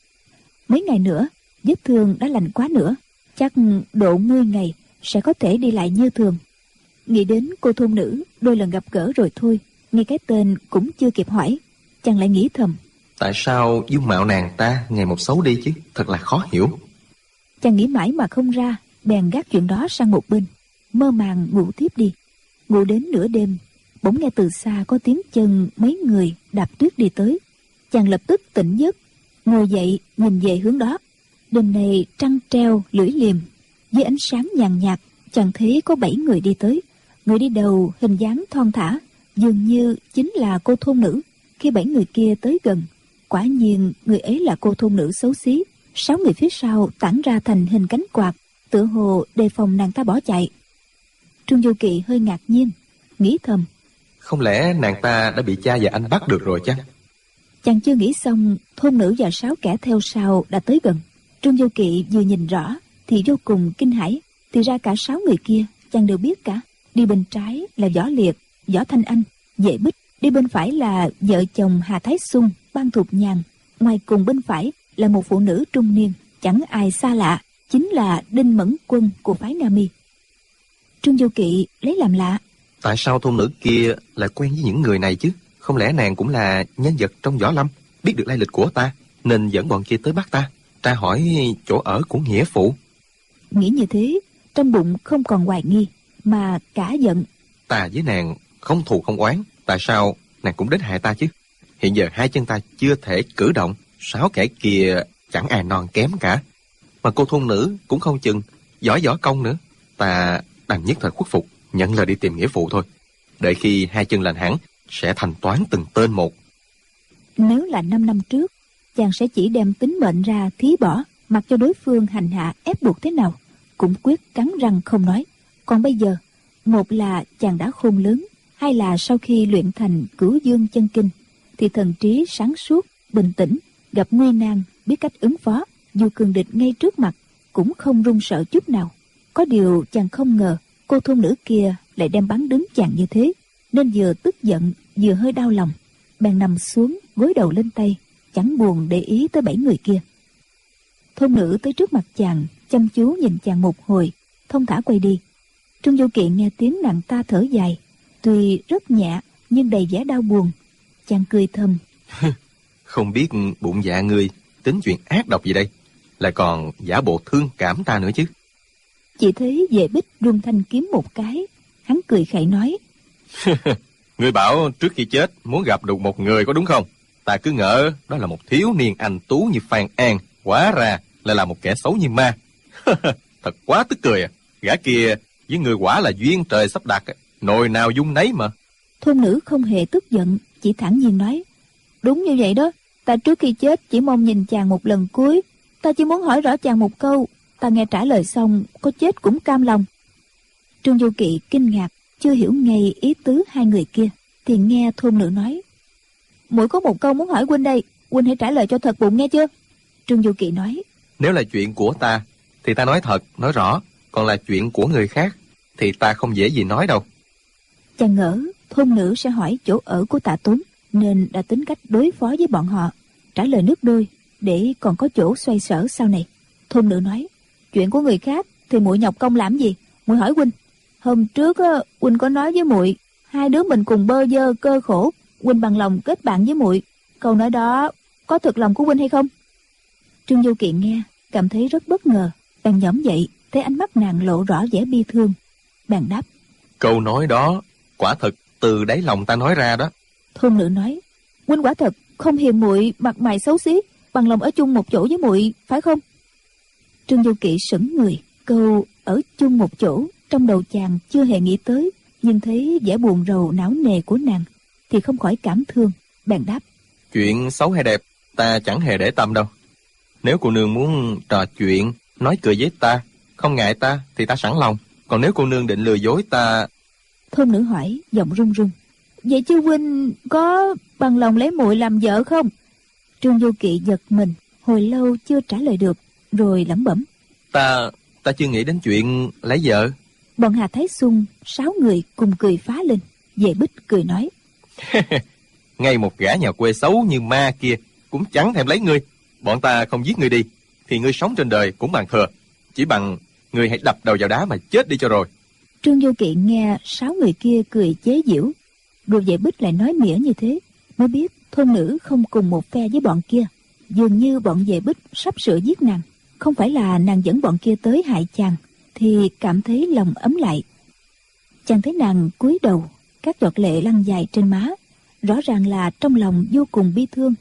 Mấy ngày nữa vết thương đã lành quá nữa, chắc độ 10 ngày sẽ có thể đi lại như thường. Nghĩ đến cô thôn nữ đôi lần gặp gỡ rồi thôi, ngay cái tên cũng chưa kịp hỏi, chàng lại nghĩ thầm: Tại sao dung mạo nàng ta ngày một xấu đi chứ? Thật là khó hiểu. Chàng nghĩ mãi mà không ra, bèn gác chuyện đó sang một bên. mơ màng ngủ tiếp đi. Ngủ đến nửa đêm, bỗng nghe từ xa có tiếng chân mấy người đạp tuyết đi tới. Chàng lập tức tỉnh giấc, ngồi dậy nhìn về hướng đó. Đêm nay trăng treo lưỡi liềm, dưới ánh sáng nhàn nhạt, chàng thấy có 7 người đi tới. Người đi đầu hình dáng thon thả, dường như chính là cô thôn nữ. Khi 7 người kia tới gần, quả nhiên người ấy là cô thôn nữ xấu xí. 6 người phía sau tản ra thành hình cánh quạt, tựa hồ đề phòng nàng ta bỏ chạy. Trương Du Kỵ hơi ngạc nhiên, nghĩ thầm: Không lẽ nàng ta đã bị cha và anh bắt được rồi chăng? Chàng chưa nghĩ xong, thôn nữ và 6 kẻ theo sau đã tới gần. Trương Du Kỵ vừa nhìn rõ thì vô cùng kinh hãi. Thì ra cả 6 người kia chàng đều biết cả. Đi bên trái là Võ Liệt, Võ Thanh Anh, Vệ Bích. Đi bên phải là vợ chồng Hà Thái Xung, Ban Thục Nhàn. Ngoài cùng bên phải là một phụ nữ trung niên, chẳng ai xa lạ, chính là Đinh Mẫn Quân của phái Nam Y. Trương Du Kỵ lấy làm lạ: Tại sao thôn nữ kia lại quen với những người này chứ? Không lẽ nàng cũng là nhân vật trong võ lâm, biết được lai lịch của ta, nên dẫn bọn kia tới bắt ta, tra hỏi chỗ ở của nghĩa phụ? Nghĩ như thế, trong bụng không còn hoài nghi, mà cả giận. Ta với nàng không thù không oán, tại sao nàng cũng đến hại ta chứ? Hiện giờ 2 chân ta chưa thể cử động, 6 kẻ kia chẳng ai non kém cả. Mà cô thôn nữ cũng không chừng giỏi võ công nữa. Ta đành nhất thời khuất phục, nhận lời đi tìm nghĩa phụ thôi. Đợi khi 2 chân lành hẳn, sẽ thanh toán từng tên một. Nếu là 5 năm trước, chàng sẽ chỉ đem tính mệnh ra thí bỏ, mặc cho đối phương hành hạ ép buộc thế nào cũng quyết cắn răng không nói. Còn bây giờ, một là chàng đã khôn lớn, hai là sau khi luyện thành Cửu Dương chân kinh thì thần trí sáng suốt, bình tĩnh, gặp nguy nan biết cách ứng phó, dù cường địch ngay trước mặt cũng không run sợ chút nào. Có điều chàng không ngờ cô thôn nữ kia lại đem bắn đứng chàng như thế, nên vừa tức giận vừa hơi đau lòng, bèn nằm xuống gối đầu lên tay, chẳng buồn để ý tới 7 người kia. Thôn nữ tới trước mặt chàng, chăm chú nhìn chàng một hồi, thông thả quay đi. Trương Du Kỵ nghe tiếng nàng ta thở dài, tuy rất nhẹ nhưng đầy vẻ đau buồn. Chàng cười thầm: Không biết bụng dạ ngươi tính chuyện ác độc gì đây, lại còn giả bộ thương cảm ta nữa chứ. Chỉ thấy Vệ Bích rung thanh kiếm một cái, hắn cười khẩy nói: Ngươi bảo trước khi chết muốn gặp được một người có đúng không? Ta cứ ngỡ đó là một thiếu niên anh tú như Phan An, hóa ra lại là một kẻ xấu như ma. Thật quá tức cười à. Gã kia với người quả là duyên trời sắp đặt, nồi nào dung nấy mà. Thôn nữ không hề tức giận, chỉ thản nhiên nói: Đúng như vậy đó, ta trước khi chết chỉ mong nhìn chàng một lần cuối. Ta chỉ muốn hỏi rõ chàng một câu, ta nghe trả lời xong có chết cũng cam lòng. Trương Du Kỵ kinh ngạc, chưa hiểu ngay ý tứ 2 người kia, thì nghe thôn nữ nói: Muội có một câu muốn hỏi huynh đây, huynh hãy trả lời cho thật bụng nghe chưa? Trương Du Kỵ nói: Nếu là chuyện của ta thì ta nói thật, nói rõ. Còn là chuyện của người khác thì ta không dễ gì nói đâu. Chàng ngỡ thôn nữ sẽ hỏi chỗ ở của Tạ Tốn, nên đã tính cách đối phó với bọn họ, trả lời nước đôi để còn có chỗ xoay sở sau này. Thôn nữ nói: Chuyện của người khác thì muội nhọc công làm gì? Muội hỏi huynh. Hôm trước huynh có nói với muội 2 đứa mình cùng bơ vơ cơ khổ, huynh bằng lòng kết bạn với muội. Câu nói đó có thực lòng của huynh hay không? Trương Du Kỵ nghe cảm thấy rất bất ngờ, bèn nhõm dậy, thấy ánh mắt nàng lộ rõ vẻ bi thương, bèn đáp: Câu nói đó quả thật từ đáy lòng ta nói ra đó. Thôn nữ nói: Huynh quả thật không hiềm muội mặt mày xấu xí, bằng lòng ở chung một chỗ với muội, phải không? Trương Du Kỵ sững người, câu ở chung một chỗ trong đầu chàng chưa hề nghĩ tới, nhưng thấy vẻ buồn rầu não nề của nàng thì không khỏi cảm thương, bèn đáp: Chuyện xấu hay đẹp ta chẳng hề để tâm đâu. Nếu cô nương muốn trò chuyện, nói cười với ta, không ngại ta thì ta sẵn lòng. Còn nếu cô nương định lừa dối ta... Thôn nữ hỏi giọng run run: Vậy chứ huynh có bằng lòng lấy muội làm vợ không? Trương Du Kỵ giật mình, hồi lâu chưa trả lời được, rồi lẩm bẩm: Ta chưa nghĩ đến chuyện lấy vợ. Bọn Hà Thái Xung 6 người cùng cười phá lên. Vệ Bích cười nói: Ngay một gã nhà quê xấu như ma kia cũng chẳng thèm lấy ngươi. Bọn ta không giết ngươi đi thì ngươi sống trên đời cũng bằng thừa. Chỉ bằng ngươi hãy đập đầu vào đá mà chết đi cho rồi. Trương Du Kỵ nghe 6 người kia cười chế giễu, rồi Vệ Bích lại nói mỉa như thế, mới biết thôn nữ không cùng một phe với bọn kia. Dường như bọn Vệ Bích sắp sửa giết nàng, không phải là nàng dẫn bọn kia tới hại chàng, thì cảm thấy lòng ấm lại, Chàng thấy nàng cúi đầu, các giọt lệ lăn dài trên má, rõ ràng là trong lòng vô cùng bi thương.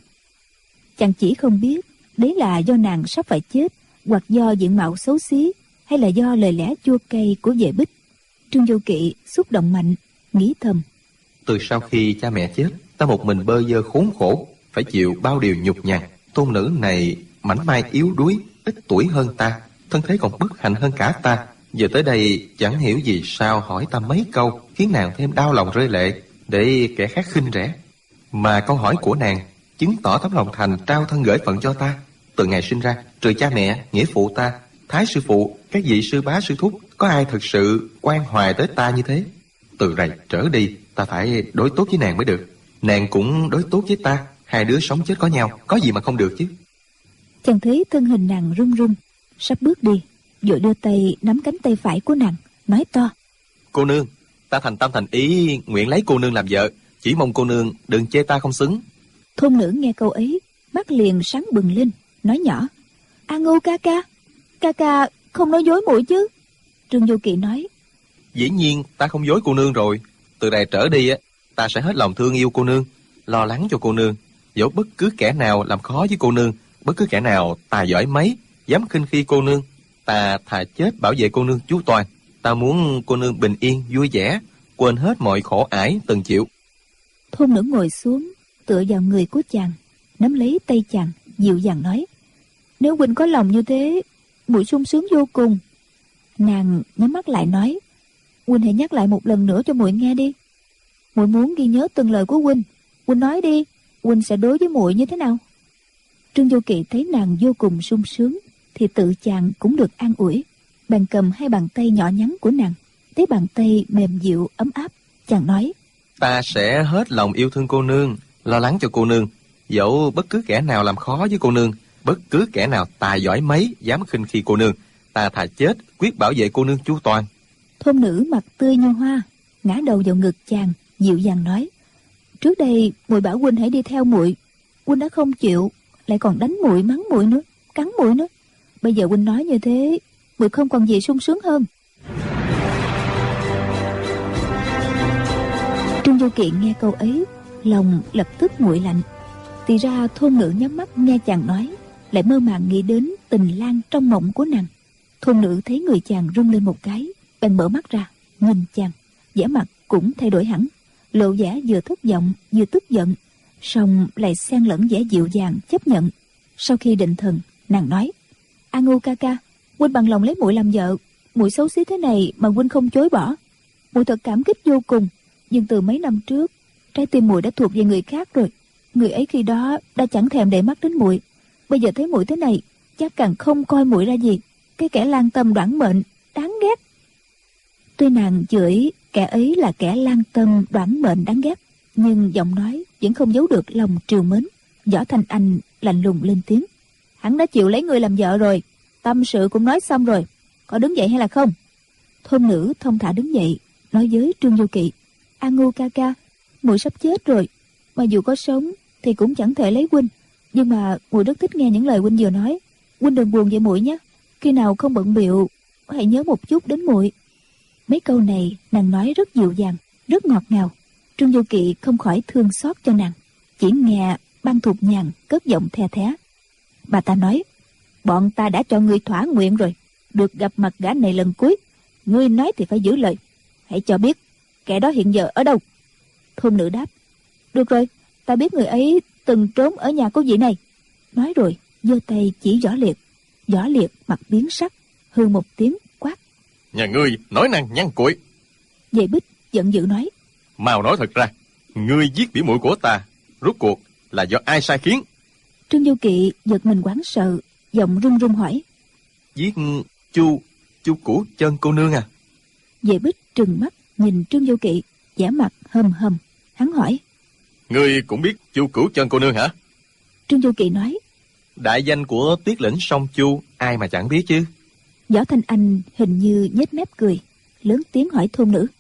Chàng chỉ không biết đấy là do nàng sắp phải chết, hoặc do diện mạo xấu xí, hay là do lời lẽ chua cay của Vệ Bích. Trương Vô Kỵ xúc động mạnh, nghĩ thầm: Từ sau khi cha mẹ chết, ta một mình bơ vơ khốn khổ, phải chịu bao điều nhục nhằn. Tôn nữ này mảnh mai yếu đuối, ít tuổi hơn ta, thân thế còn bất hạnh hơn cả ta. Giờ tới đây chẳng hiểu vì sao hỏi ta mấy câu, khiến nàng thêm đau lòng rơi lệ, để kẻ khác khinh rẻ. Mà câu hỏi của nàng chứng tỏ tấm lòng thành trao thân gửi phận cho ta. Từ ngày sinh ra, trừ cha mẹ, nghĩa phụ ta, thái sư phụ, các vị sư bá sư thúc, có ai thực sự quan hoài tới ta như thế. Từ này trở đi, ta phải đối tốt với nàng mới được. Nàng cũng đối tốt với ta, hai đứa sống chết có nhau, có gì mà không được chứ. Chàng thấy thân hình nàng run run, sắp bước đi, vội đưa tay nắm cánh tay phải của nàng, nói to: Cô nương, ta thành tâm thành ý nguyện lấy cô nương làm vợ, chỉ mong cô nương đừng chê ta không xứng. Thôn nữ nghe câu ấy, mắt liền sáng bừng lên, nói nhỏ: A Ngưu ca ca không nói dối muội chứ? Trương Vô Kỵ nói: Dĩ nhiên ta không dối cô nương rồi. Từ đây trở đi ta sẽ hết lòng thương yêu cô nương, lo lắng cho cô nương. Dẫu bất cứ kẻ nào làm khó với cô nương, bất cứ kẻ nào tài giỏi mấy, dám khinh khi cô nương, ta thà chết bảo vệ cô nương chu toàn. Ta muốn cô nương bình yên, vui vẻ, quên hết mọi khổ ải từng chịu. Thôn nữ ngồi xuống, tựa vào người của chàng, nắm lấy tay chàng, dịu dàng nói: Nếu huynh có lòng như thế, muội sung sướng vô cùng. Nàng nhắm mắt lại nói: Huynh hãy nhắc lại một lần nữa cho muội nghe đi. Muội muốn ghi nhớ từng lời của huynh. Huynh nói đi, huynh sẽ đối với muội như thế nào? Trương Vô Kỵ thấy nàng vô cùng sung sướng, thì tự chàng cũng được an ủi. Bèn cầm hai bàn tay nhỏ nhắn của nàng, thấy bàn tay mềm dịu ấm áp, chàng nói: Ta sẽ hết lòng yêu thương cô nương, lo lắng cho cô nương. Dẫu bất cứ kẻ nào làm khó với cô nương, bất cứ kẻ nào tài giỏi mấy dám khinh khi cô nương, ta thà chết quyết bảo vệ cô nương chu toàn. Thôn nữ mặt tươi như hoa, ngã đầu vào ngực chàng, dịu dàng nói: Trước đây muội bảo huynh hãy đi theo muội, huynh đã không chịu, lại còn đánh muội, mắng muội nữa, cắn muội nữa. Bây giờ huynh nói như thế, muội không còn gì sung sướng hơn. Trương Vô Kỵ nghe câu ấy, lòng lập tức nguội lạnh. Thì ra thôn nữ nhắm mắt nghe chàng nói, lại mơ màng nghĩ đến tình lang trong mộng của nàng. Thôn nữ thấy người chàng rung lên một cái, bèn mở mắt ra nhìn chàng, vẻ mặt cũng thay đổi hẳn, lộ vẻ vừa thất vọng vừa tức giận, song lại xen lẫn vẻ dịu dàng chấp nhận. Sau khi định thần, nàng nói: A Ngưu ca, huynh bằng lòng lấy muội làm vợ. Muội xấu xí thế này mà huynh không chối bỏ, muội thật cảm kích vô cùng. Nhưng từ mấy năm trước, trái tim muội đã thuộc về người khác rồi. Người ấy khi đó đã chẳng thèm để mắt đến muội. Bây giờ thấy muội thế này, chắc càng không coi muội ra gì. Cái kẻ lang tâm đoản mệnh, đáng ghét. Tuy nàng chửi kẻ ấy là kẻ lang tâm đoản mệnh đáng ghét, nhưng giọng nói vẫn không giấu được lòng trìu mến. Võ Thanh Anh lạnh lùng lên tiếng: Hắn đã chịu lấy người làm vợ rồi, tâm sự cũng nói xong rồi, có đứng dậy hay là không? Thôn nữ thông thả đứng dậy, nói với Trương Vô Kỵ: A Ngưu ca, muội sắp chết rồi, mà dù có sống thì cũng chẳng thể lấy huynh. Nhưng mà muội rất thích nghe những lời huynh vừa nói. Huynh đừng buồn về muội nhé, khi nào không bận bịu hãy nhớ một chút đến muội. Mấy câu này nàng nói rất dịu dàng, rất ngọt ngào. Trương Vô Kỵ không khỏi thương xót cho nàng. Chỉ nghe Ban Thục Nhàn cất giọng the thé. Bà ta nói: Bọn ta đã cho ngươi thỏa nguyện rồi, được gặp mặt gã này lần cuối. Ngươi nói thì phải giữ lời, hãy cho biết kẻ đó hiện giờ ở đâu. Thôn nữ đáp: Được rồi, ta biết người ấy từng trốn ở nhà của vị này. Nói rồi giơ tay chỉ Võ Liệt. Võ Liệt mặt biến sắc, hư một tiếng quát: Nhà ngươi nói năng nhăn cuội. Vệ Bích giận dữ nói: Mau nói thật ra, ngươi giết biểu muội của ta, rốt cuộc là do ai sai khiến? Trương Vô Kỵ giật mình hoảng sợ, giọng run run hỏi: Giết Chu Củ Chân cô nương à? Vệ Bích trừng mắt nhìn Trương Vô Kỵ, vẻ mặt hầm hầm. Hắn hỏi: Ngươi cũng biết Chu Củ Chân cô nương hả? Trương Vô Kỵ nói: Đại danh của Tuyết Lĩnh Song Chu ai mà chẳng biết chứ. Võ Thanh Anh hình như nhếch mép cười, lớn tiếng hỏi thôn nữ: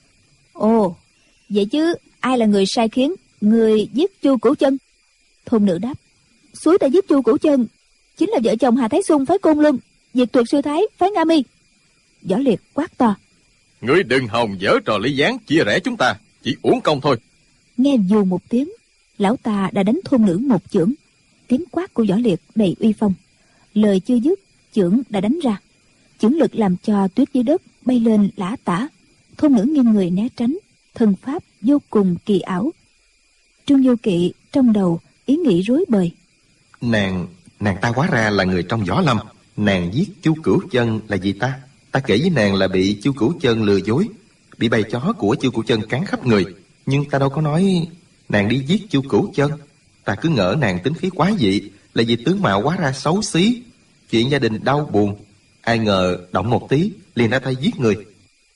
Ồ, vậy chứ ai là người sai khiến người giết Chu Củ Chân? Thôn nữ đáp: Suối đã giết Chu Củ Chân chính là vợ chồng Hà Thái Xung phái Côn Luân, diệt tuyệt sư thái phái Nga Mi. Võ Liệt quát to: Ngươi đừng hòng dở trò lý gián chia rẽ chúng ta, chỉ uổng công thôi. Nghe dù một tiếng, lão ta đã đánh thôn nữ một chưởng. Tiếng quát của Võ Liệt đầy uy phong. Lời chưa dứt, chưởng đã đánh ra. Chưởng lực làm cho tuyết dưới đất bay lên lả tả. Thôn nữ nghiêng người né tránh, thần pháp vô cùng kỳ ảo. Trương Vô Kỵ trong đầu ý nghĩ rối bời. Nàng ta hóa ra là người trong võ lâm. Nàng giết Chu Cửu Chân là gì ta? Ta kể với nàng là bị Chu Cửu Chân lừa dối, bị bầy chó của Chu Cửu Chân cắn khắp người. Nhưng ta đâu có nói nàng đi giết Chu Cửu Chân. Ta cứ ngỡ nàng tính khí quá dị, là vì tướng mạo hóa ra xấu xí, chuyện gia đình đau buồn. Ai ngờ động một tí liền ra tay giết người.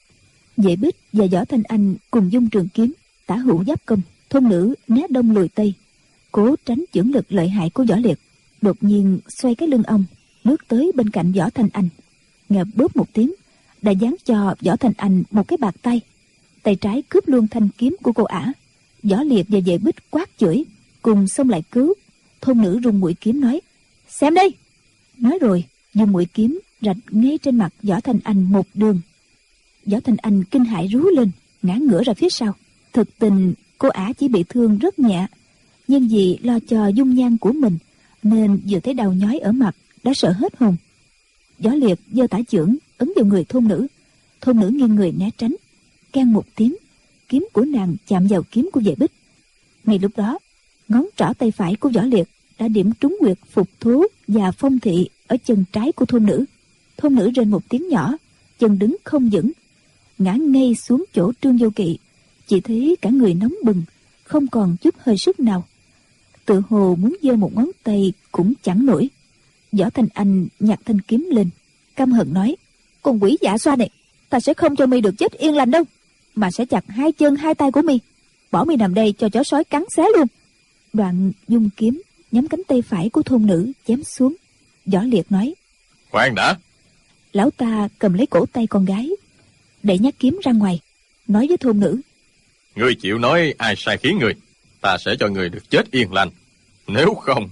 Vệ Bích và Võ Thanh Anh cùng dung trường kiếm, tả hữu giáp công. Thôn nữ né đông lùi tây, cố tránh chưởng lực lợi hại của Võ Liệt. Đột nhiên xoay cái lưng ông, lướt tới bên cạnh Võ Thanh Anh. Nghe bóp một tiếng, đã giáng cho Võ Thanh Anh một cái bạt tay. Tay trái cướp luôn thanh kiếm của cô ả. Võ Liệt và Vệ Bích quát chửi, cùng xông lại cứu. Thôn nữ rung mũi kiếm nói: "Xem đây!" Nói rồi dùng mũi kiếm rạch ngay trên mặt Võ Thanh Anh một đường. Võ Thanh Anh kinh hãi rú lên, ngã ngửa ra phía sau. Thực tình cô ả chỉ bị thương rất nhẹ, nhưng vì lo cho dung nhan của mình nên vừa thấy đau nhói ở mặt đã sợ hết hồn. Võ Liệt giơ tả chưởng ấn vào người thôn nữ. Thôn nữ nghiêng người né tránh. Keng một tiếng, kiếm của nàng chạm vào kiếm của Vệ Bích. Ngay lúc đó, ngón trỏ tay phải của Võ Liệt đã điểm trúng huyệt phục thú và phong thị ở chân trái của thôn nữ. Thôn nữ rên một tiếng nhỏ, chân đứng không vững, ngã ngay xuống chỗ Trương Vô Kỵ. Chỉ thấy cả người nóng bừng, không còn chút hơi sức nào, tự hồ muốn giơ một ngón tay cũng chẳng nổi. Võ Thanh Anh nhặt thanh kiếm lên, căm hận nói: "Con quỷ dạ xoa này, ta sẽ không cho mi được chết yên lành đâu, mà sẽ chặt hai chân hai tay của mi, bỏ mi nằm đây cho chó sói cắn xé luôn." Đoạn dung kiếm nhắm cánh tay phải của thôn nữ chém xuống. Võ Liệt nói: "Khoan đã!" Lão ta cầm lấy cổ tay con gái, đẩy nhát kiếm ra ngoài, nói với thôn nữ: "Ngươi chịu nói ai sai khiến ngươi, ta sẽ cho ngươi được chết yên lành. Nếu không,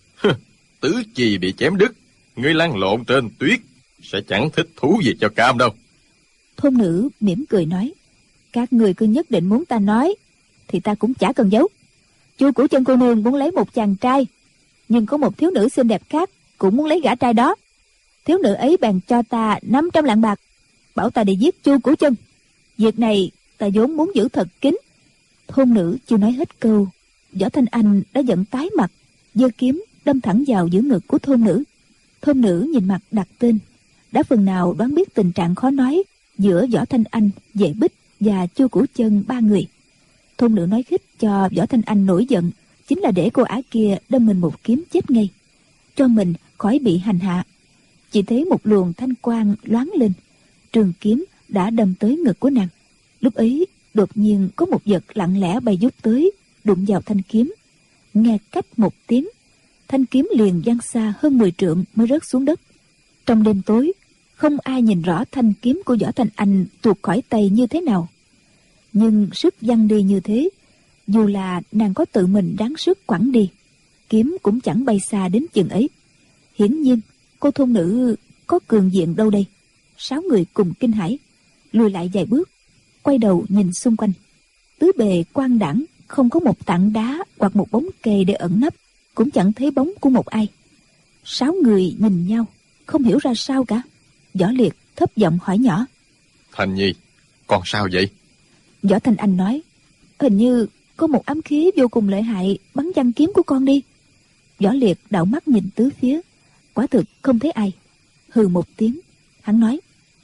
tứ chi bị chém đứt, ngươi lăn lộn trên tuyết sẽ chẳng thích thú gì cho cam đâu." Thôn nữ mỉm cười nói: "Các người cứ nhất định muốn ta nói thì ta cũng chả cần giấu. Chu Cửu Chân cô nương muốn lấy một chàng trai, nhưng có một thiếu nữ xinh đẹp khác cũng muốn lấy gã trai đó. Thiếu nữ ấy bèn cho ta 500 lạng bạc, bảo ta đi giết Chu Cửu Chân. Việc này ta vốn muốn giữ thật kín." Thôn nữ chưa nói hết câu, Võ Thanh Anh đã giận tái mặt, giơ kiếm đâm thẳng vào giữa ngực của thôn nữ. Thôn nữ nhìn mặt đặt tên, đã phần nào đoán biết tình trạng khó nói giữa Võ Thanh Anh, Vệ Bích và Chu Cửu Chân ba người. Thôn nữ nói khích cho Võ Thanh Anh nổi giận, chính là để cô ả kia đâm mình một kiếm chết ngay, cho mình khỏi bị hành hạ. Chỉ thấy một luồng thanh quang loáng lên, trường kiếm đã đâm tới ngực của nàng. Lúc ấy đột nhiên có một vật lặng lẽ bay vút tới, đụng vào thanh kiếm. Nghe cách một tiếng, thanh kiếm liền văng xa hơn 10 trượng mới rớt xuống đất. Trong đêm tối, không ai nhìn rõ thanh kiếm của Võ Thanh Anh tuột khỏi tay như thế nào. Nhưng sức văng đi như thế, dù là nàng có tự mình đáng sức quẳng đi, kiếm cũng chẳng bay xa đến chừng ấy. Hiển nhiên cô thôn nữ có cường diện đâu đây. 6 người cùng kinh hãi, lùi lại vài bước, quay đầu nhìn xung quanh. Tứ bề quang đãng, không có một tảng đá hoặc một bóng cây để ẩn nấp, cũng chẳng thấy bóng của một ai. 6 người nhìn nhau, không hiểu ra sao cả. Võ Liệt thấp giọng hỏi nhỏ: "Thanh Nhi, con sao vậy?" Võ Thanh Anh nói: "Hình như có một ám khí vô cùng lợi hại bắn văng kiếm của con đi." Võ Liệt đảo mắt nhìn tứ phía, quả thực không thấy ai. Hừ một tiếng, hắn nói: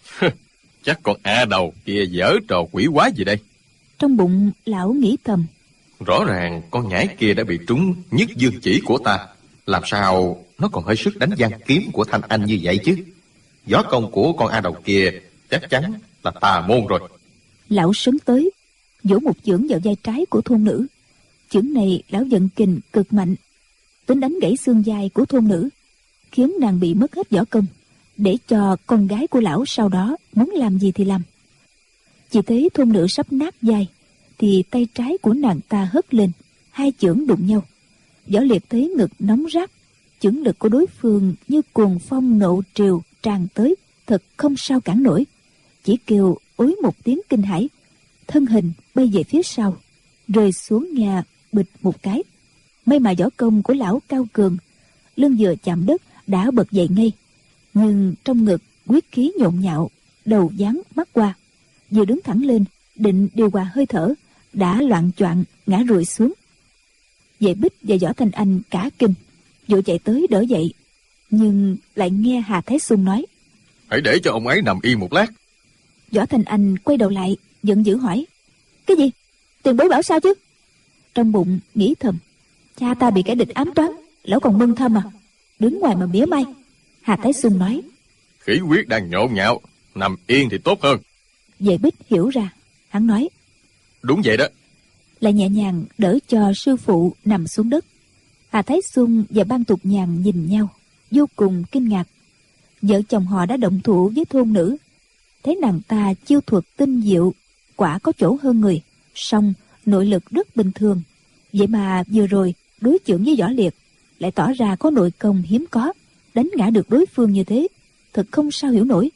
"Chắc con A Đầu kia giở trò quỷ quái gì đây?" Trong bụng lão nghĩ thầm: "Rõ ràng con nhãi kia đã bị trúng nhất dương chỉ của ta, làm sao nó còn hơi sức đánh văng kiếm của Thanh Anh như vậy chứ? Võ công của con A Đầu kia chắc chắn là tà môn rồi." Lão sấn tới, vỗ một chưởng vào vai trái của thôn nữ. Chưởng này lão vận kình cực mạnh, tính đánh gãy xương vai của thôn nữ, khiến nàng bị mất hết võ công, để cho con gái của lão sau đó muốn làm gì thì làm. Chỉ thấy thôn nữ sắp nát vai, thì tay trái của nàng ta hất lên, hai chưởng đụng nhau. Võ Liệt thấy ngực nóng rát, chưởng lực của đối phương như cuồng phong nộ triều tràn tới, thật không sao cản nổi, chỉ kêu ối một tiếng kinh hãi, thân hình bay về phía sau, rơi xuống nhà bịch một cái. May mà võ công của lão cao cường, lưng vừa chạm đất đã bật dậy ngay, nhưng trong ngực huyết khí nhộn nhạo, đầu dán mắt qua, vừa đứng thẳng lên định điều hòa hơi thở, đã loạng choạng ngã rụi xuống. Vệ Bích và Võ Thanh Anh cả kinh, vội chạy tới đỡ dậy, nhưng lại nghe Hà Thái Xuân nói: Hãy để cho ông ấy nằm yên một lát. Võ Thanh Anh quay đầu lại giận dữ hỏi: Cái gì? Tiền bối bảo sao chứ? Trong bụng nghĩ thầm: Cha ta bị kẻ địch ám toán, lão còn mừng thầm à? Đứng ngoài mà mỉa mai. Hà Thái Xuân nói: Khí huyết đang nhộn nhạo, nằm yên thì tốt hơn. Vệ Bích hiểu ra, hắn nói: Đúng vậy đó. Lại nhẹ nhàng đỡ cho sư phụ nằm xuống đất. Hà Thái Xuân và Ban Tục Nhàn nhìn nhau, vô cùng kinh ngạc. Vợ chồng họ đã động thủ với thôn nữ, thấy nàng ta chiêu thuật tinh diệu, quả có chỗ hơn người, song nội lực rất bình thường. Vậy mà vừa rồi đối chưởng với Võ Liệt lại tỏ ra có nội công hiếm có, đánh ngã được đối phương như thế, thật không sao hiểu nổi.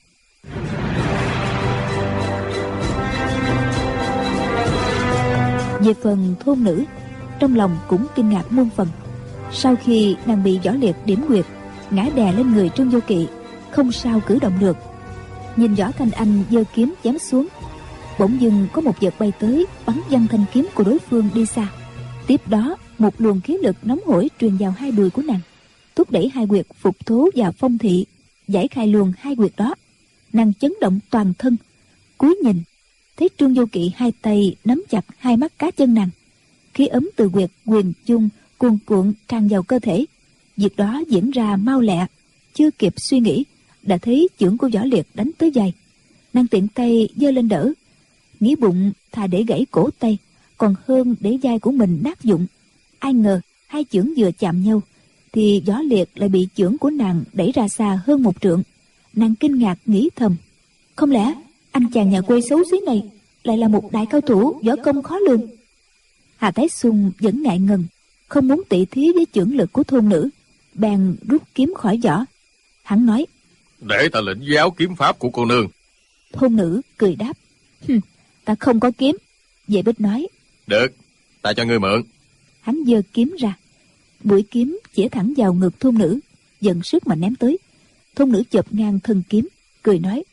Về phần thôn nữ, trong lòng cũng kinh ngạc muôn phần. Sau khi nàng bị Võ Liệt điểm huyệt, ngã đè lên người Trương Vô Kỵ, không sao cử động được. Nhìn Võ Thanh Anh giơ kiếm chém xuống, bỗng dưng có một vật bay tới bắn văng thanh kiếm của đối phương đi xa. Tiếp đó một luồng khí lực nóng hổi truyền vào hai đùi của nàng, thúc đẩy hai huyệt Phục Thố và Phong Thị, giải khai luồng hai huyệt đó. Nàng chấn động toàn thân, cúi nhìn thấy Trương Vô Kỵ hai tay nắm chặt hai mắt cá chân nàng, khí ấm từ huyệt Quyền Chung cuồn cuộn tràn vào cơ thể. Việc đó diễn ra mau lẹ, chưa kịp suy nghĩ đã thấy chưởng của Võ Liệt đánh tới vai. Nàng tiện tay giơ lên đỡ, nghĩ bụng thà để gãy cổ tay còn hơn để vai của mình nát vụn. Ai ngờ hai chưởng vừa chạm nhau thì Võ Liệt lại bị chưởng của nàng đẩy ra xa hơn một trượng. Nàng kinh ngạc nghĩ thầm: Không lẽ anh chàng nhà quê xấu xí này lại là một đại cao thủ võ công khó lường? Hà Thái Xuân vẫn ngại ngần, không muốn tỉ thí với chưởng lực của thôn nữ, bèn rút kiếm khỏi vỏ. Hắn nói: Để ta lĩnh giáo kiếm pháp của cô nương. Thôn nữ cười đáp: Ta không có kiếm. Vệ Bích nói: Được, ta cho ngươi mượn. Hắn giơ kiếm ra, mũi kiếm chĩa thẳng vào ngực thôn nữ, dần sức mà ném tới. Thôn nữ chộp ngang thân kiếm, cười nói: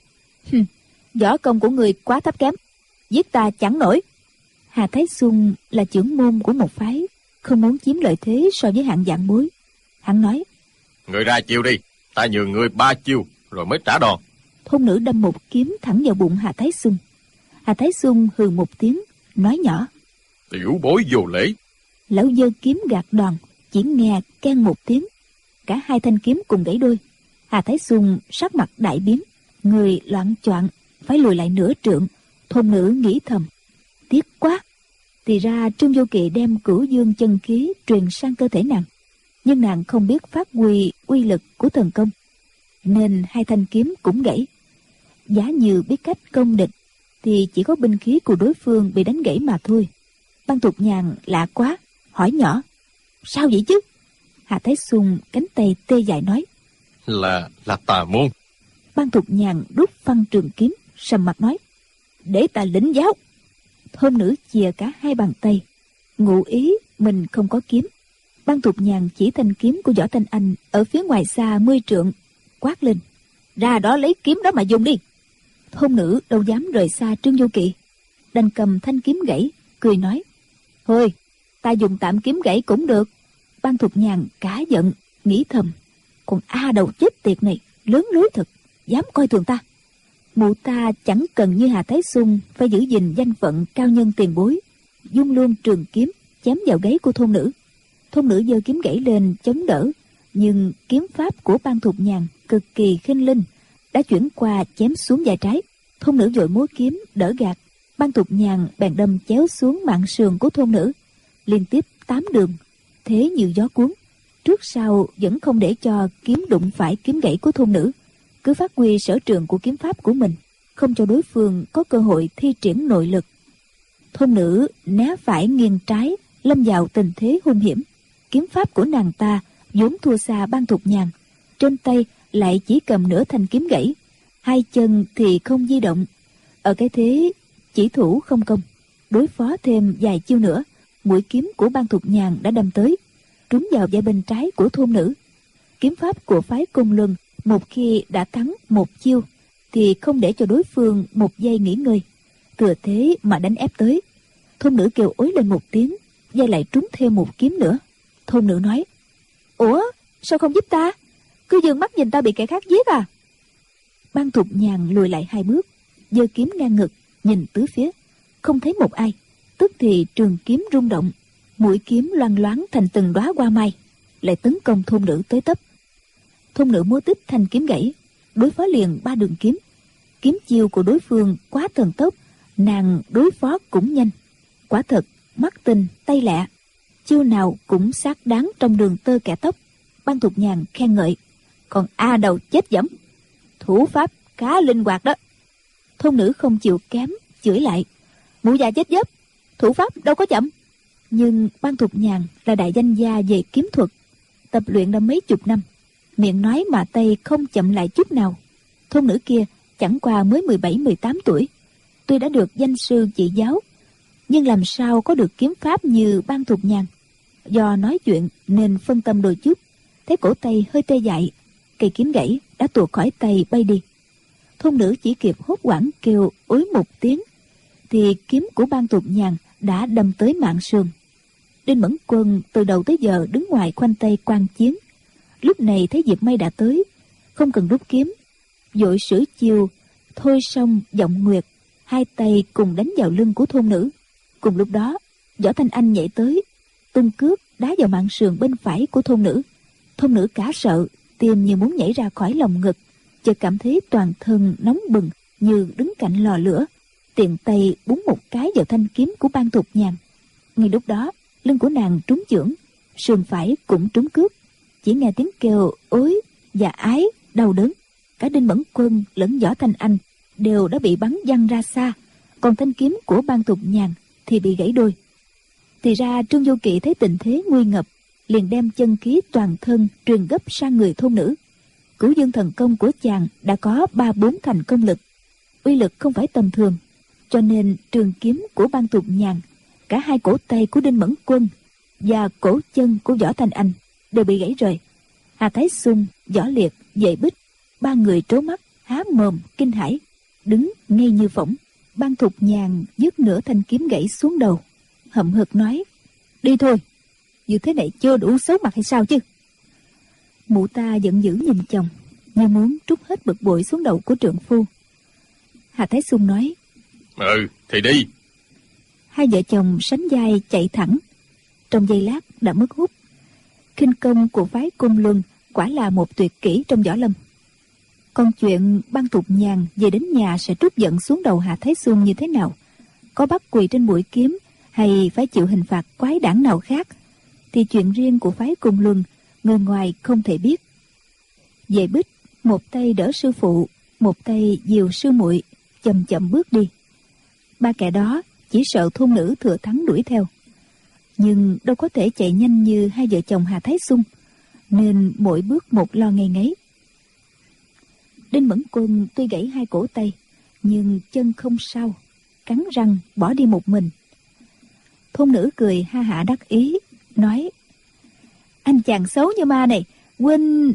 Võ công của người quá thấp kém, giết ta chẳng nổi. Hà Thái Xuân là trưởng môn của một phái, không muốn chiếm lợi thế so với hạng vạn bối. Hắn nói: Người ra chiêu đi, ta nhường ngươi 3 chiêu rồi mới trả đòn. Thôn nữ đâm một kiếm thẳng vào bụng Hà Thái Xuân. Hà Thái Xuân hừ một tiếng, nói nhỏ: Tiểu bối vô lễ. Lão giơ kiếm gạt đòn, chỉ nghe keng một tiếng, cả hai thanh kiếm cùng gãy đôi. Hà Thái Xuân sắc mặt đại biến, người loạng choạng phải lùi lại nửa trượng. Thôn nữ nghĩ thầm: Tiếc quá. Thì ra Trương Vô Kỵ đem Cửu Dương chân khí truyền sang cơ thể nàng, nhưng nàng không biết phát huy uy lực của thần công, nên hai thanh kiếm cũng gãy. Giả như biết cách công địch thì chỉ có binh khí của đối phương bị đánh gãy mà thôi. Ban Tục Nhàn lạ quá, hỏi nhỏ: Sao vậy chứ? Hà Thái Xuân cánh tay tê dại nói: Là tà môn. Ban Tục Nhàn rút phăng trường kiếm, sầm mặt nói: Để ta lĩnh giáo. Thôn nữ chìa cả hai bàn tay, ngụ ý mình không có kiếm. Ban Tục Nhàn chỉ thanh kiếm của Võ Thanh Anh ở phía ngoài xa 10 trượng, quát lên: Ra đó lấy kiếm đó mà dùng đi. Thôn nữ đâu dám rời xa Trương Vô Kỵ, đành cầm thanh kiếm gãy, cười nói: Thôi, ta dùng tạm kiếm gãy cũng được. Ban Tục Nhàn cả giận, nghĩ thầm: Con A đầu chết tiệt này lớn lối thật, dám coi thường ta. Mụ ta chẳng cần như Hà Thái Xuân phải giữ gìn danh phận cao nhân tiền bối, dung luôn trường kiếm chém vào gáy của thôn nữ. Thôn nữ giơ kiếm gãy lên chống đỡ, nhưng kiếm pháp của Ban Tục Nhàn cực kỳ khinh linh, đã chuyển qua chém xuống vai trái. Thôn nữ vội múa kiếm đỡ gạt, Ban Tục Nhàn bèn đâm chéo xuống mạng sườn của thôn nữ, liên tiếp 8 đường, thế như gió cuốn. Trước sau vẫn không để cho kiếm đụng phải kiếm gãy của thôn nữ, cứ phát huy sở trường của kiếm pháp của mình, không cho đối phương có cơ hội thi triển nội lực. Thôn nữ né phải nghiêng trái, lâm vào tình thế hung hiểm. Kiếm pháp của nàng ta vốn thua xa Ban Tục Nhàn, trên tay lại chỉ cầm nửa thanh kiếm gãy, hai chân thì không di động. Ở cái thế chỉ thủ không công, đối phó thêm vài chiêu nữa, mũi kiếm của Ban Thục Nhàn đã đâm tới, trúng vào vai bên trái của thôn nữ. Kiếm pháp của phái Côn Luân một khi đã thắng một chiêu thì không để cho đối phương một giây nghỉ ngơi, thừa thế mà đánh ép tới. Thôn nữ kêu ối lên một tiếng, vai lại trúng thêm một kiếm nữa. Thôn nữ nói: "Ủa, sao không giúp ta? Cứ dương mắt nhìn ta bị kẻ khác giết à?" Ban Thục Nhàn lùi lại 2 bước, giơ kiếm ngang ngực, nhìn tứ phía, không thấy một ai. Tức thì trường kiếm rung động, mũi kiếm loang loáng thành từng đóa hoa mai, lại tấn công thôn nữ tới tấp. Thôn nữ múa tích thanh kiếm gãy, đối phó liền 3 đường kiếm. Kiếm chiêu của đối phương quá thần tốc, nàng đối phó cũng nhanh. Quả thật mắt tinh tay lẹ, chiêu nào cũng xác đáng trong đường tơ kẻ tóc. Ban Thục Nhàn khen ngợi: "Còn A đầu chết dẫm, thủ pháp khá linh hoạt đó." Thôn nữ không chịu kém, chửi lại: "Mụ già chết dấp, thủ pháp đâu có chậm." Nhưng Ban Thục Nhàn là đại danh gia về kiếm thuật, tập luyện đã mấy chục năm, miệng nói mà tay không chậm lại chút nào. Thôn nữ kia chẳng qua mới 17-18 tuổi, tuy đã được danh sư chỉ giáo, nhưng làm sao có được kiếm pháp như Ban Thục Nhàn. Do nói chuyện nên phân tâm đôi chút, thấy cổ tay hơi tê dại, cây kiếm gãy đã tuột khỏi tay bay đi. Thôn nữ chỉ kịp hốt hoảng kêu ối một tiếng, thì kiếm của Ban Thục Nhàn đã đâm tới mạng sườn. Đinh Mẫn Quân từ đầu tới giờ đứng ngoài khoanh tay quan chiến, lúc này thấy Diệp Mây đã tới, không cần rút kiếm, vội sử chiêu thôi song giọng nguyệt, 2 tay cùng đánh vào lưng của thôn nữ. Cùng lúc đó, Võ Thanh Anh nhảy tới, tung cước đá vào mạng sườn bên phải của thôn nữ. Thôn nữ cả sợ, tim như muốn nhảy ra khỏi lồng ngực, chợt cảm thấy toàn thân nóng bừng như đứng cạnh lò lửa, tiện tay búng một cái vào thanh kiếm của Ban Thục Nhàn. Ngay lúc đó, lưng của nàng trúng chưởng, sườn phải cũng trúng cước, chỉ nghe tiếng kêu ối và ái đau đớn. Cả Đinh Mẫn Quân lẫn Võ Thanh Anh đều đã bị bắn văng ra xa, còn thanh kiếm của Ban Thục Nhàn thì bị gãy đôi. Thì ra Trương Vô Kỵ thấy tình thế nguy ngập, liền đem chân khí toàn thân truyền gấp sang người thôn nữ. Cửu dương thần công của chàng đã có 3-4 thành công lực, uy lực không phải tầm thường, cho nên trường kiếm của Ban Thục Nhàn, cả 2 cổ tay của Đinh Mẫn Quân và cổ chân của Võ Thanh Anh đều bị gãy rời. Hà Thái Xung, Võ Liệt, Vệ Bích, 3 người trố mắt há mồm kinh hãi, đứng ngay như phỗng. Ban Thục Nhàn vứt nửa thanh kiếm gãy xuống đầu, hậm hực nói: "Đi thôi, như thế này chưa đủ xấu mặt hay sao chứ?" Mụ ta giận dữ nhìn chồng, như muốn trút hết bực bội xuống đầu của trượng phu. Hà Thái Xung nói: Thì đi." 2 vợ chồng sánh vai chạy thẳng, trong giây lát đã mất hút. Khinh công của phái Côn Luân quả là một tuyệt kỹ trong võ lâm. Còn chuyện Ban Thục Nhàn về đến nhà sẽ trút giận xuống đầu Hà Thái Xung như thế nào, có bắt quỳ trên mũi kiếm hay phải chịu hình phạt quái đản nào khác, thì chuyện riêng của phái Côn Luân người ngoài không thể biết. Vệ Bích một tay đỡ sư phụ, một tay dìu sư muội chậm chậm bước đi. 3 kẻ đó chỉ sợ thôn nữ thừa thắng đuổi theo, nhưng đâu có thể chạy nhanh như 2 vợ chồng Hà Thái Xung, nên mỗi bước một lo ngây ngấy. Đinh Mẫn Quân tuy gãy 2 cổ tay, nhưng chân không sao, cắn răng bỏ đi một mình. Thôn nữ cười ha hả đắc ý, nói: "Anh chàng xấu như ma này, huynh..."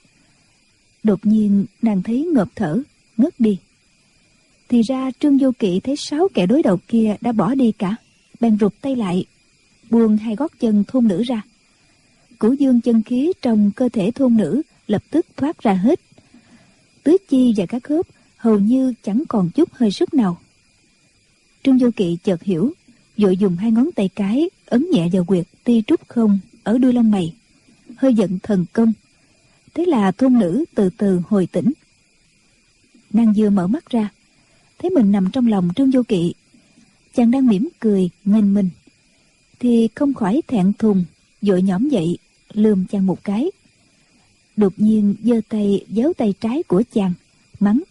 Đột nhiên nàng thấy ngợp thở, ngất đi. Thì ra Trương Vô Kỵ thấy 6 kẻ đối đầu kia đã bỏ đi cả, bèn rụt tay lại, buông 2 gót chân thôn nữ ra. Cửu dương chân khí trong cơ thể thôn nữ lập tức thoát ra hết, tứ chi và các khớp hầu như chẳng còn chút hơi sức nào. Trương Vô Kỵ chợt hiểu, vội dùng 2 ngón tay cái ấn nhẹ vào huyệt ti trúc không ở đuôi lông mày, hơi giận thần công. Thế là thôn nữ từ từ hồi tỉnh. Nàng vừa mở mắt ra, thấy mình nằm trong lòng Trương Vô Kỵ, chàng đang mỉm cười nghênh mình, thì không khỏi thẹn thùng, vội nhõm dậy lườm chàng một cái. Đột nhiên giơ tay véo tay trái của chàng, mắng: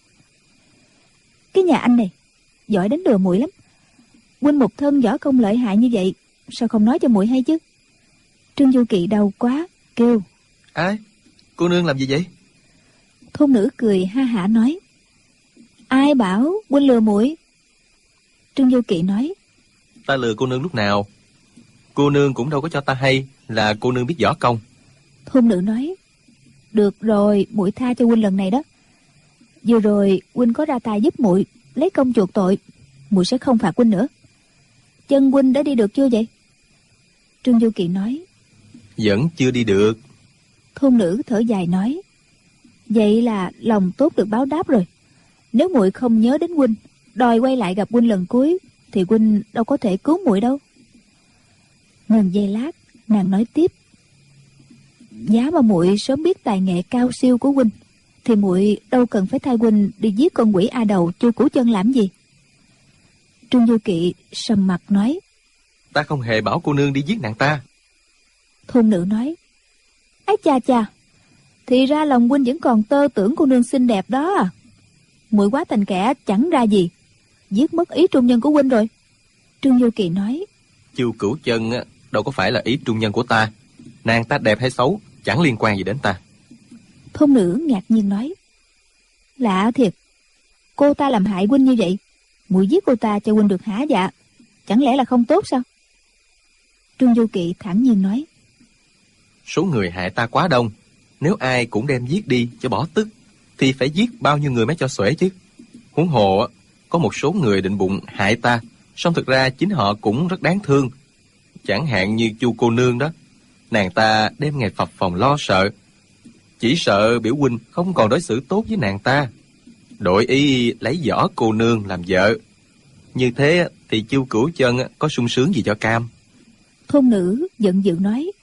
"Cái nhà anh này giỏi đánh lừa muội lắm, huynh một thân võ công lợi hại như vậy, sao không nói cho muội hay chứ?" Trương Vô Kỵ đau quá, kêu: Ai? Cô nương làm gì vậy? Thôn nữ cười ha hả nói: "Ai bảo huynh lừa muội, Trương Du Kỵ nói: Ta lừa cô nương lúc nào? Cô nương cũng đâu có cho ta hay là cô nương biết võ công. Thôn nữ nói: Được rồi, muội tha cho huynh lần này đó. Vừa rồi huynh có ra tay giúp muội lấy công chuộc tội, muội sẽ không phạt huynh nữa. Chân huynh đã đi được chưa vậy? Trương Du Kỵ nói: Vẫn chưa đi được. Thôn nữ thở dài nói: Vậy là lòng tốt được báo đáp rồi. Nếu muội không nhớ đến huynh, đòi quay lại gặp huynh lần cuối, thì huynh đâu có thể cứu muội đâu. Ngừng giây lát, nàng nói tiếp: Giá mà muội sớm biết tài nghệ cao siêu của huynh, thì muội đâu cần phải thay huynh đi giết con quỷ A Đầu Chu Cửu Chân làm gì. Trương Du Kỵ sầm mặt nói: Ta không hề bảo cô nương đi giết nàng ta. Thôn nữ nói: Ái cha cha, thì ra lòng huynh vẫn còn tơ tưởng cô nương xinh đẹp đó à. Muội quá thành kẻ chẳng ra gì, giết mất ý trung nhân của huynh rồi. Trương Du Kỵ nói: Chu Cửu Chân đâu có phải là ý trung nhân của ta. Nàng ta đẹp hay xấu chẳng liên quan gì đến ta. Thôn nữ ngạc nhiên nói: Lạ thiệt, cô ta làm hại huynh như vậy, muội giết cô ta cho huynh được hả dạ? Chẳng lẽ là không tốt sao? Trương Du Kỵ thản nhiên nói: Số người hại ta quá đông, nếu ai cũng đem giết đi cho bỏ tức thì phải giết bao nhiêu người mới cho xuể chứ. Huống hồ có một số người định bụng hại ta, song thực ra chính họ cũng rất đáng thương. Chẳng hạn như Chu cô nương đó, nàng ta đêm ngày phập phồng lo sợ, chỉ sợ biểu huynh không còn đối xử tốt với nàng ta, đổi ý lấy võ cô nương làm vợ. Như thế thì Chu Cửu Chân có sung sướng gì cho cam. Thôn nữ giận dữ nói: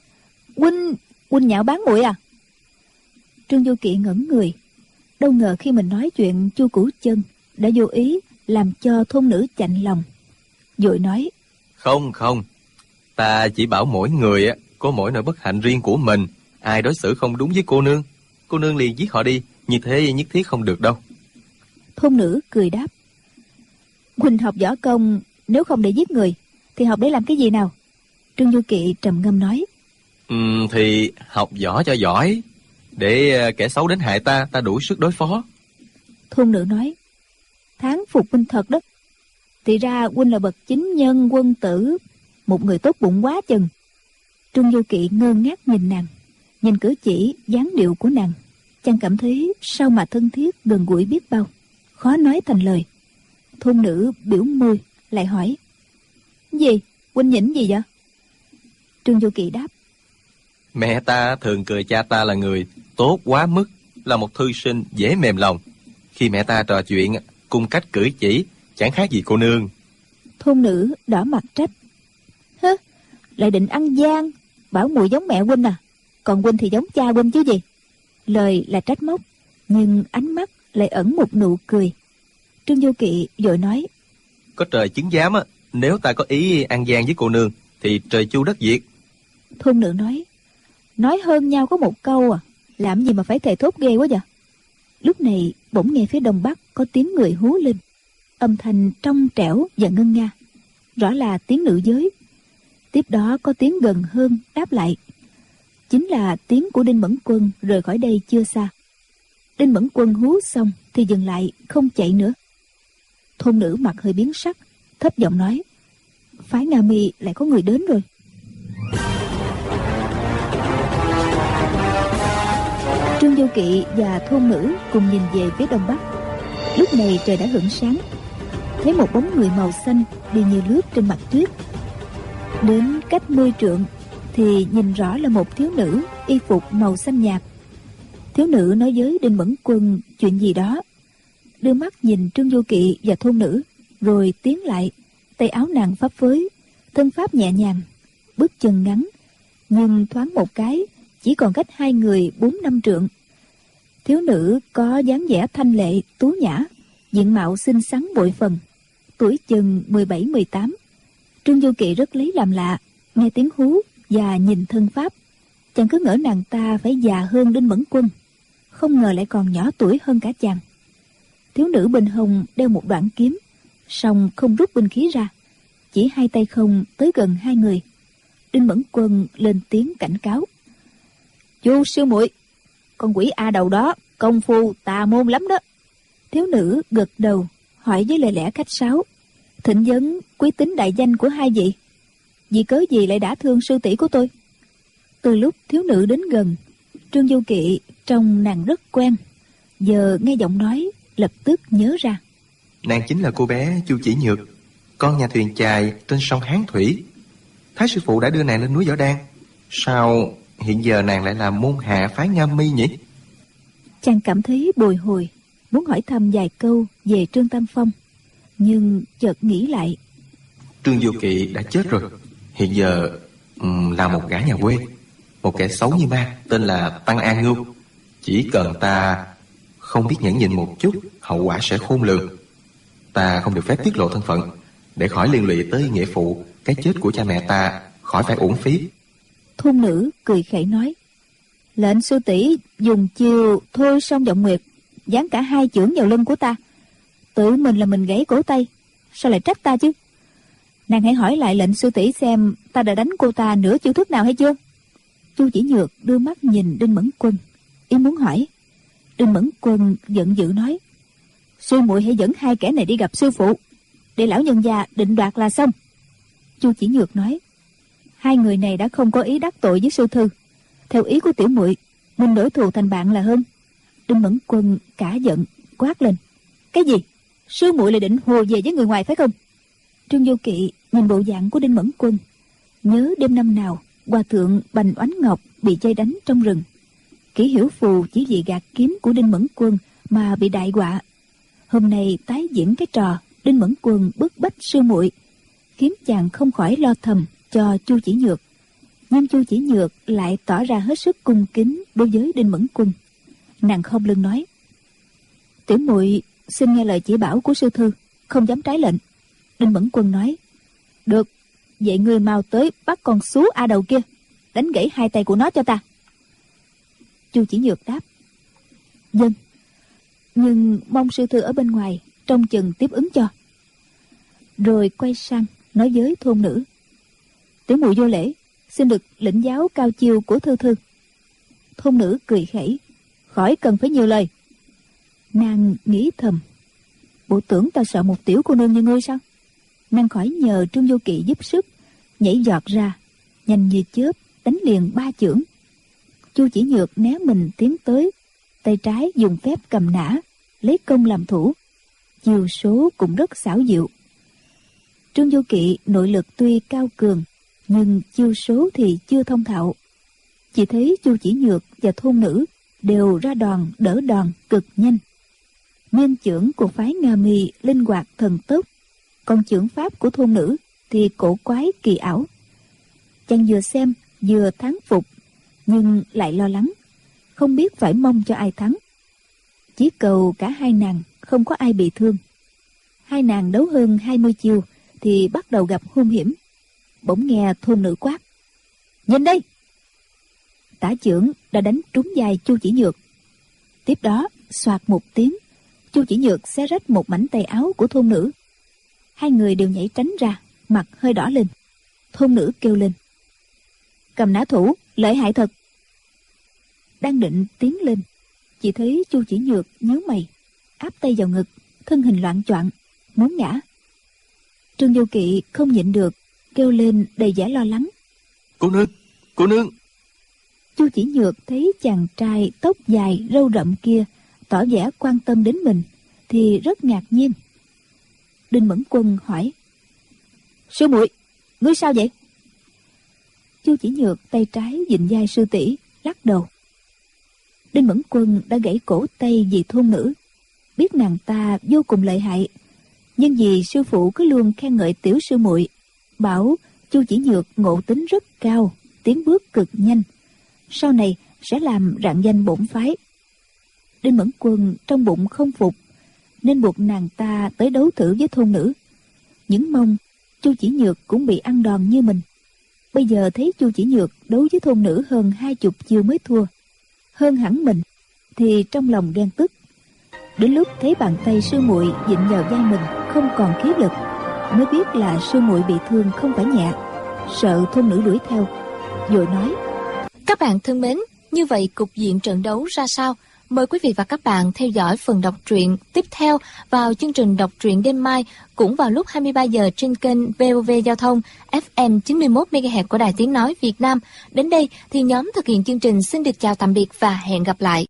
Huynh nhạo báng muội à? Trương Du Kỵ ngẩn người, đâu ngờ khi mình nói chuyện Chu Cửu Chân đã vô ý làm cho thôn nữ chạnh lòng, vội nói: Không, ta chỉ bảo mỗi người có mỗi nỗi bất hạnh riêng của mình. Ai đối xử không đúng với cô nương liền giết họ đi, như thế nhất thiết không được đâu. Thôn nữ cười đáp: Huynh học võ công nếu không để giết người thì học để làm cái gì nào? Trương Du Kỵ trầm ngâm nói: Thì học võ cho giỏi, để kẻ xấu đến hại ta đủ sức đối phó. Thôn nữ nói: Thán phục huynh thật đó. Thì ra huynh là bậc chính nhân quân tử, một người tốt bụng quá chừng. Trương Du Kỵ ngơ ngác nhìn nàng, nhìn cử chỉ dáng điệu của nàng, chàng cảm thấy sao mà thân thiết gần gũi biết bao, khó nói thành lời. Thôn nữ biểu môi lại hỏi: Gì? Huynh nhỉnh gì vậy? Trương Du Kỵ đáp: Mẹ ta thường cười cha ta là người tốt quá mức, là một thư sinh dễ mềm lòng. Khi mẹ ta trò chuyện, cung cách cử chỉ chẳng khác gì cô nương. Thôn nữ đỏ mặt trách: Hứ, lại định ăn gian, bảo muội giống mẹ huynh à? Còn huynh thì giống cha huynh chứ gì? Lời là trách móc, nhưng ánh mắt lại ẩn một nụ cười. Trương Du Kỵ vội nói: Có trời chứng giám nếu ta có ý ăn gian với cô nương thì trời chu đất diệt. Thôn nữ nói hơn nhau có một câu à, làm gì mà phải thề thốt ghê quá vậy. Lúc này bỗng nghe phía đông bắc có tiếng người hú lên, âm thanh trong trẻo và ngân nga, rõ là tiếng nữ giới. Tiếp đó có tiếng gần hơn đáp lại, chính là tiếng của Đinh Mẫn Quân rời khỏi đây chưa xa. Đinh Mẫn Quân hú xong thì dừng lại, không chạy nữa. Thôn nữ mặt hơi biến sắc, thấp giọng nói: Phái Nga Mi lại có người đến rồi. Trương Du Kỵ và thôn nữ cùng nhìn về phía đông bắc. Lúc này trời đã hửng sáng, thấy một bóng người màu xanh đi như lướt trên mặt tuyết. Đến cách 10 trượng thì nhìn rõ là một thiếu nữ y phục màu xanh nhạt. Thiếu nữ nói với Đinh Mẫn Quân chuyện gì đó, đưa mắt nhìn Trương Du Kỵ và thôn nữ, rồi tiến lại. Tay áo nàng phấp phới, thân pháp nhẹ nhàng, bước chân ngắn, nhưng thoáng một cái chỉ còn cách hai người 4-5 trượng. Thiếu nữ có dáng vẻ thanh lệ tú nhã, diện mạo xinh xắn bội phần, tuổi chừng 17-18. Trương Du Kỵ rất lấy làm lạ, nghe tiếng hú và nhìn thân pháp, chàng cứ ngỡ nàng ta phải già hơn Đinh Mẫn Quân, không ngờ lại còn nhỏ tuổi hơn cả chàng. Thiếu nữ bên hông đeo một đoạn kiếm, song không rút binh khí ra, chỉ hai tay không tới gần hai người. Đinh Mẫn Quân lên tiếng cảnh cáo: Chu sư muội, con quỷ A Đầu đó công phu tà môn lắm đó. Thiếu nữ gật đầu, hỏi với lời lẽ khách sáo: Thỉnh vấn quý tính đại danh của hai vị. Vì cớ gì lại đã thương sư tỷ của tôi? Từ lúc thiếu nữ đến gần, Trương Du Kỵ trông nàng rất quen. Giờ nghe giọng nói, lập tức nhớ ra. Nàng chính là cô bé Chu Chỉ Nhược, con nhà thuyền chài trên sông Hán Thủy. Thái sư phụ đã đưa nàng lên núi Võ Đan. Sao hiện giờ nàng lại là môn hạ phái Nga Mi nhỉ? Chàng cảm thấy bồi hồi, muốn hỏi thăm vài câu về Trương Tam Phong, nhưng chợt nghĩ lại. Trương Du Kỵ đã chết rồi. Hiện giờ là một gã nhà quê, một kẻ xấu như ma, tên là Tăng An Ngưu. Chỉ cần ta không biết nhẫn nhịn một chút, hậu quả sẽ khôn lường. Ta không được phép tiết lộ thân phận, để khỏi liên lụy tới nghĩa phụ. Cái chết của cha mẹ ta khỏi phải uổng phí. Thôn nữ cười khẩy nói: Lệnh sư tỷ dùng chiều thôi song giọng nguyệt, giáng cả hai chưởng vào lưng của ta. Tự mình là mình gãy cổ tay, sao lại trách ta chứ? Nàng hãy hỏi lại lệnh sư tỷ xem ta đã đánh cô ta nửa chiêu thức nào hay chưa? Chu Chỉ Nhược đưa mắt nhìn Đinh Mẫn Quân, ý muốn hỏi. Đinh Mẫn Quân giận dữ nói: Sư muội hãy dẫn hai kẻ này đi gặp sư phụ, để lão nhân gia định đoạt là xong. Chu Chỉ Nhược nói: Hai người này đã không có ý đắc tội với sư thư. Theo ý của tiểu muội, mình đổi thù thành bạn là hơn. Đinh Mẫn Quân cả giận quát lên: Cái gì? Sư muội lại định hùa về với người ngoài phải không? Trương Du Kỵ nhìn bộ dạng của Đinh Mẫn Quân, nhớ đêm năm nào hòa thượng Bành Oánh Ngọc bị chơi đánh trong rừng. Kỷ Hiểu Phù chỉ vì gạt kiếm của Đinh Mẫn Quân mà bị đại họa. Hôm nay tái diễn cái trò Đinh Mẫn Quân bức bách sư muội, khiến chàng không khỏi lo thầm cho Chu Chỉ Nhược. Nhưng Chu Chỉ Nhược lại tỏ ra hết sức cung kính đối với Đinh Mẫn Quân. Nàng khom lưng nói: Tiểu muội xin nghe lời chỉ bảo của sư thư, không dám trái lệnh. Đinh Mẫn Quân nói: Được, vậy ngươi mau tới bắt con xú a đầu kia, đánh gãy hai tay của nó cho ta. Chu Chỉ Nhược đáp: Vâng, nhưng mong sư thư ở bên ngoài trông chừng tiếp ứng cho. Rồi quay sang nói với thôn nữ: Tiểu muội vô lễ, xin được lĩnh giáo cao chiêu của thư thư. Thôn nữ cười khẩy: Khỏi cần phải nhiều lời. Nàng nghĩ thầm: Bộ tưởng ta sợ một tiểu cô nương như ngươi sao? Nàng khỏi nhờ Trương Du Kỵ giúp sức, nhảy giọt ra, nhanh như chớp đánh liền 3 chưởng. Chu Chỉ Nhược né mình tiến tới, tay trái dùng phép cầm nã, lấy công làm thủ. Chiêu số cũng rất xảo diệu. Trương Du Kỵ nội lực tuy cao cường, nhưng chiêu số thì chưa thông thạo. Chỉ thấy Chu Chỉ Nhược và thôn nữ đều ra đòn đỡ đòn cực nhanh. Miên chưởng của phái Nga Mi linh hoạt thần tốc, còn chưởng pháp của thôn nữ thì cổ quái kỳ ảo. Chàng vừa xem vừa thán phục, nhưng lại lo lắng, không biết phải mong cho ai thắng. Chỉ cầu cả hai nàng không có ai bị thương. Hai nàng đấu hơn 20 chiêu thì bắt đầu gặp hung hiểm. Bỗng nghe thôn nữ quát: Nhìn đây! Tả chưởng đã đánh trúng vai Chu Chỉ Nhược. Tiếp đó xoạt một tiếng, Chu Chỉ Nhược xé rách một mảnh tay áo của thôn nữ. Hai người đều nhảy tránh ra, mặt hơi đỏ lên. Thôn nữ kêu lên: Cầm nã thủ, lợi hại thật! Đang định tiến lên, chỉ thấy Chu Chỉ Nhược nhíu mày, áp tay vào ngực, thân hình loạng choạng, muốn ngã. Trương Du Kỵ không nhịn được, kêu lên đầy vẻ lo lắng: Cô nương, cô nương! Chu Chỉ Nhược thấy chàng trai tóc dài râu rậm kia tỏ vẻ quan tâm đến mình thì rất ngạc nhiên. Đinh Mẫn Quân hỏi: Sư muội, ngươi sao vậy? Chu Chỉ Nhược tay trái vịn vai sư tỷ, lắc đầu. Đinh Mẫn Quân đã gãy cổ tay vì thôn nữ, biết nàng ta vô cùng lợi hại, nhưng vì sư phụ cứ luôn khen ngợi tiểu sư muội, bảo Chu Chỉ Nhược ngộ tính rất cao, tiến bước cực nhanh, sau này sẽ làm rạng danh bổn phái. Đinh Mẫn Quân trong bụng không phục, nên buộc nàng ta tới đấu thử với thôn nữ. Những mong Chu Chỉ Nhược cũng bị ăn đòn như mình. Bây giờ thấy Chu Chỉ Nhược đấu với thôn nữ hơn 20 chiêu mới thua, hơn hẳn mình, thì trong lòng ghen tức. Đến lúc thấy bàn tay sư muội vịn vào vai mình không còn khí lực, mới biết là sư muội bị thương không phải nhẹ, sợ thôn nữ đuổi theo, rồi nói: Các bạn thân mến, như vậy cục diện trận đấu ra sao? Mời quý vị và các bạn theo dõi phần đọc truyện tiếp theo vào chương trình đọc truyện đêm mai cũng vào lúc 23 giờ trên kênh VOV Giao thông FM 91 MHz của Đài Tiếng nói Việt Nam. Đến đây thì nhóm thực hiện chương trình xin được chào tạm biệt và hẹn gặp lại.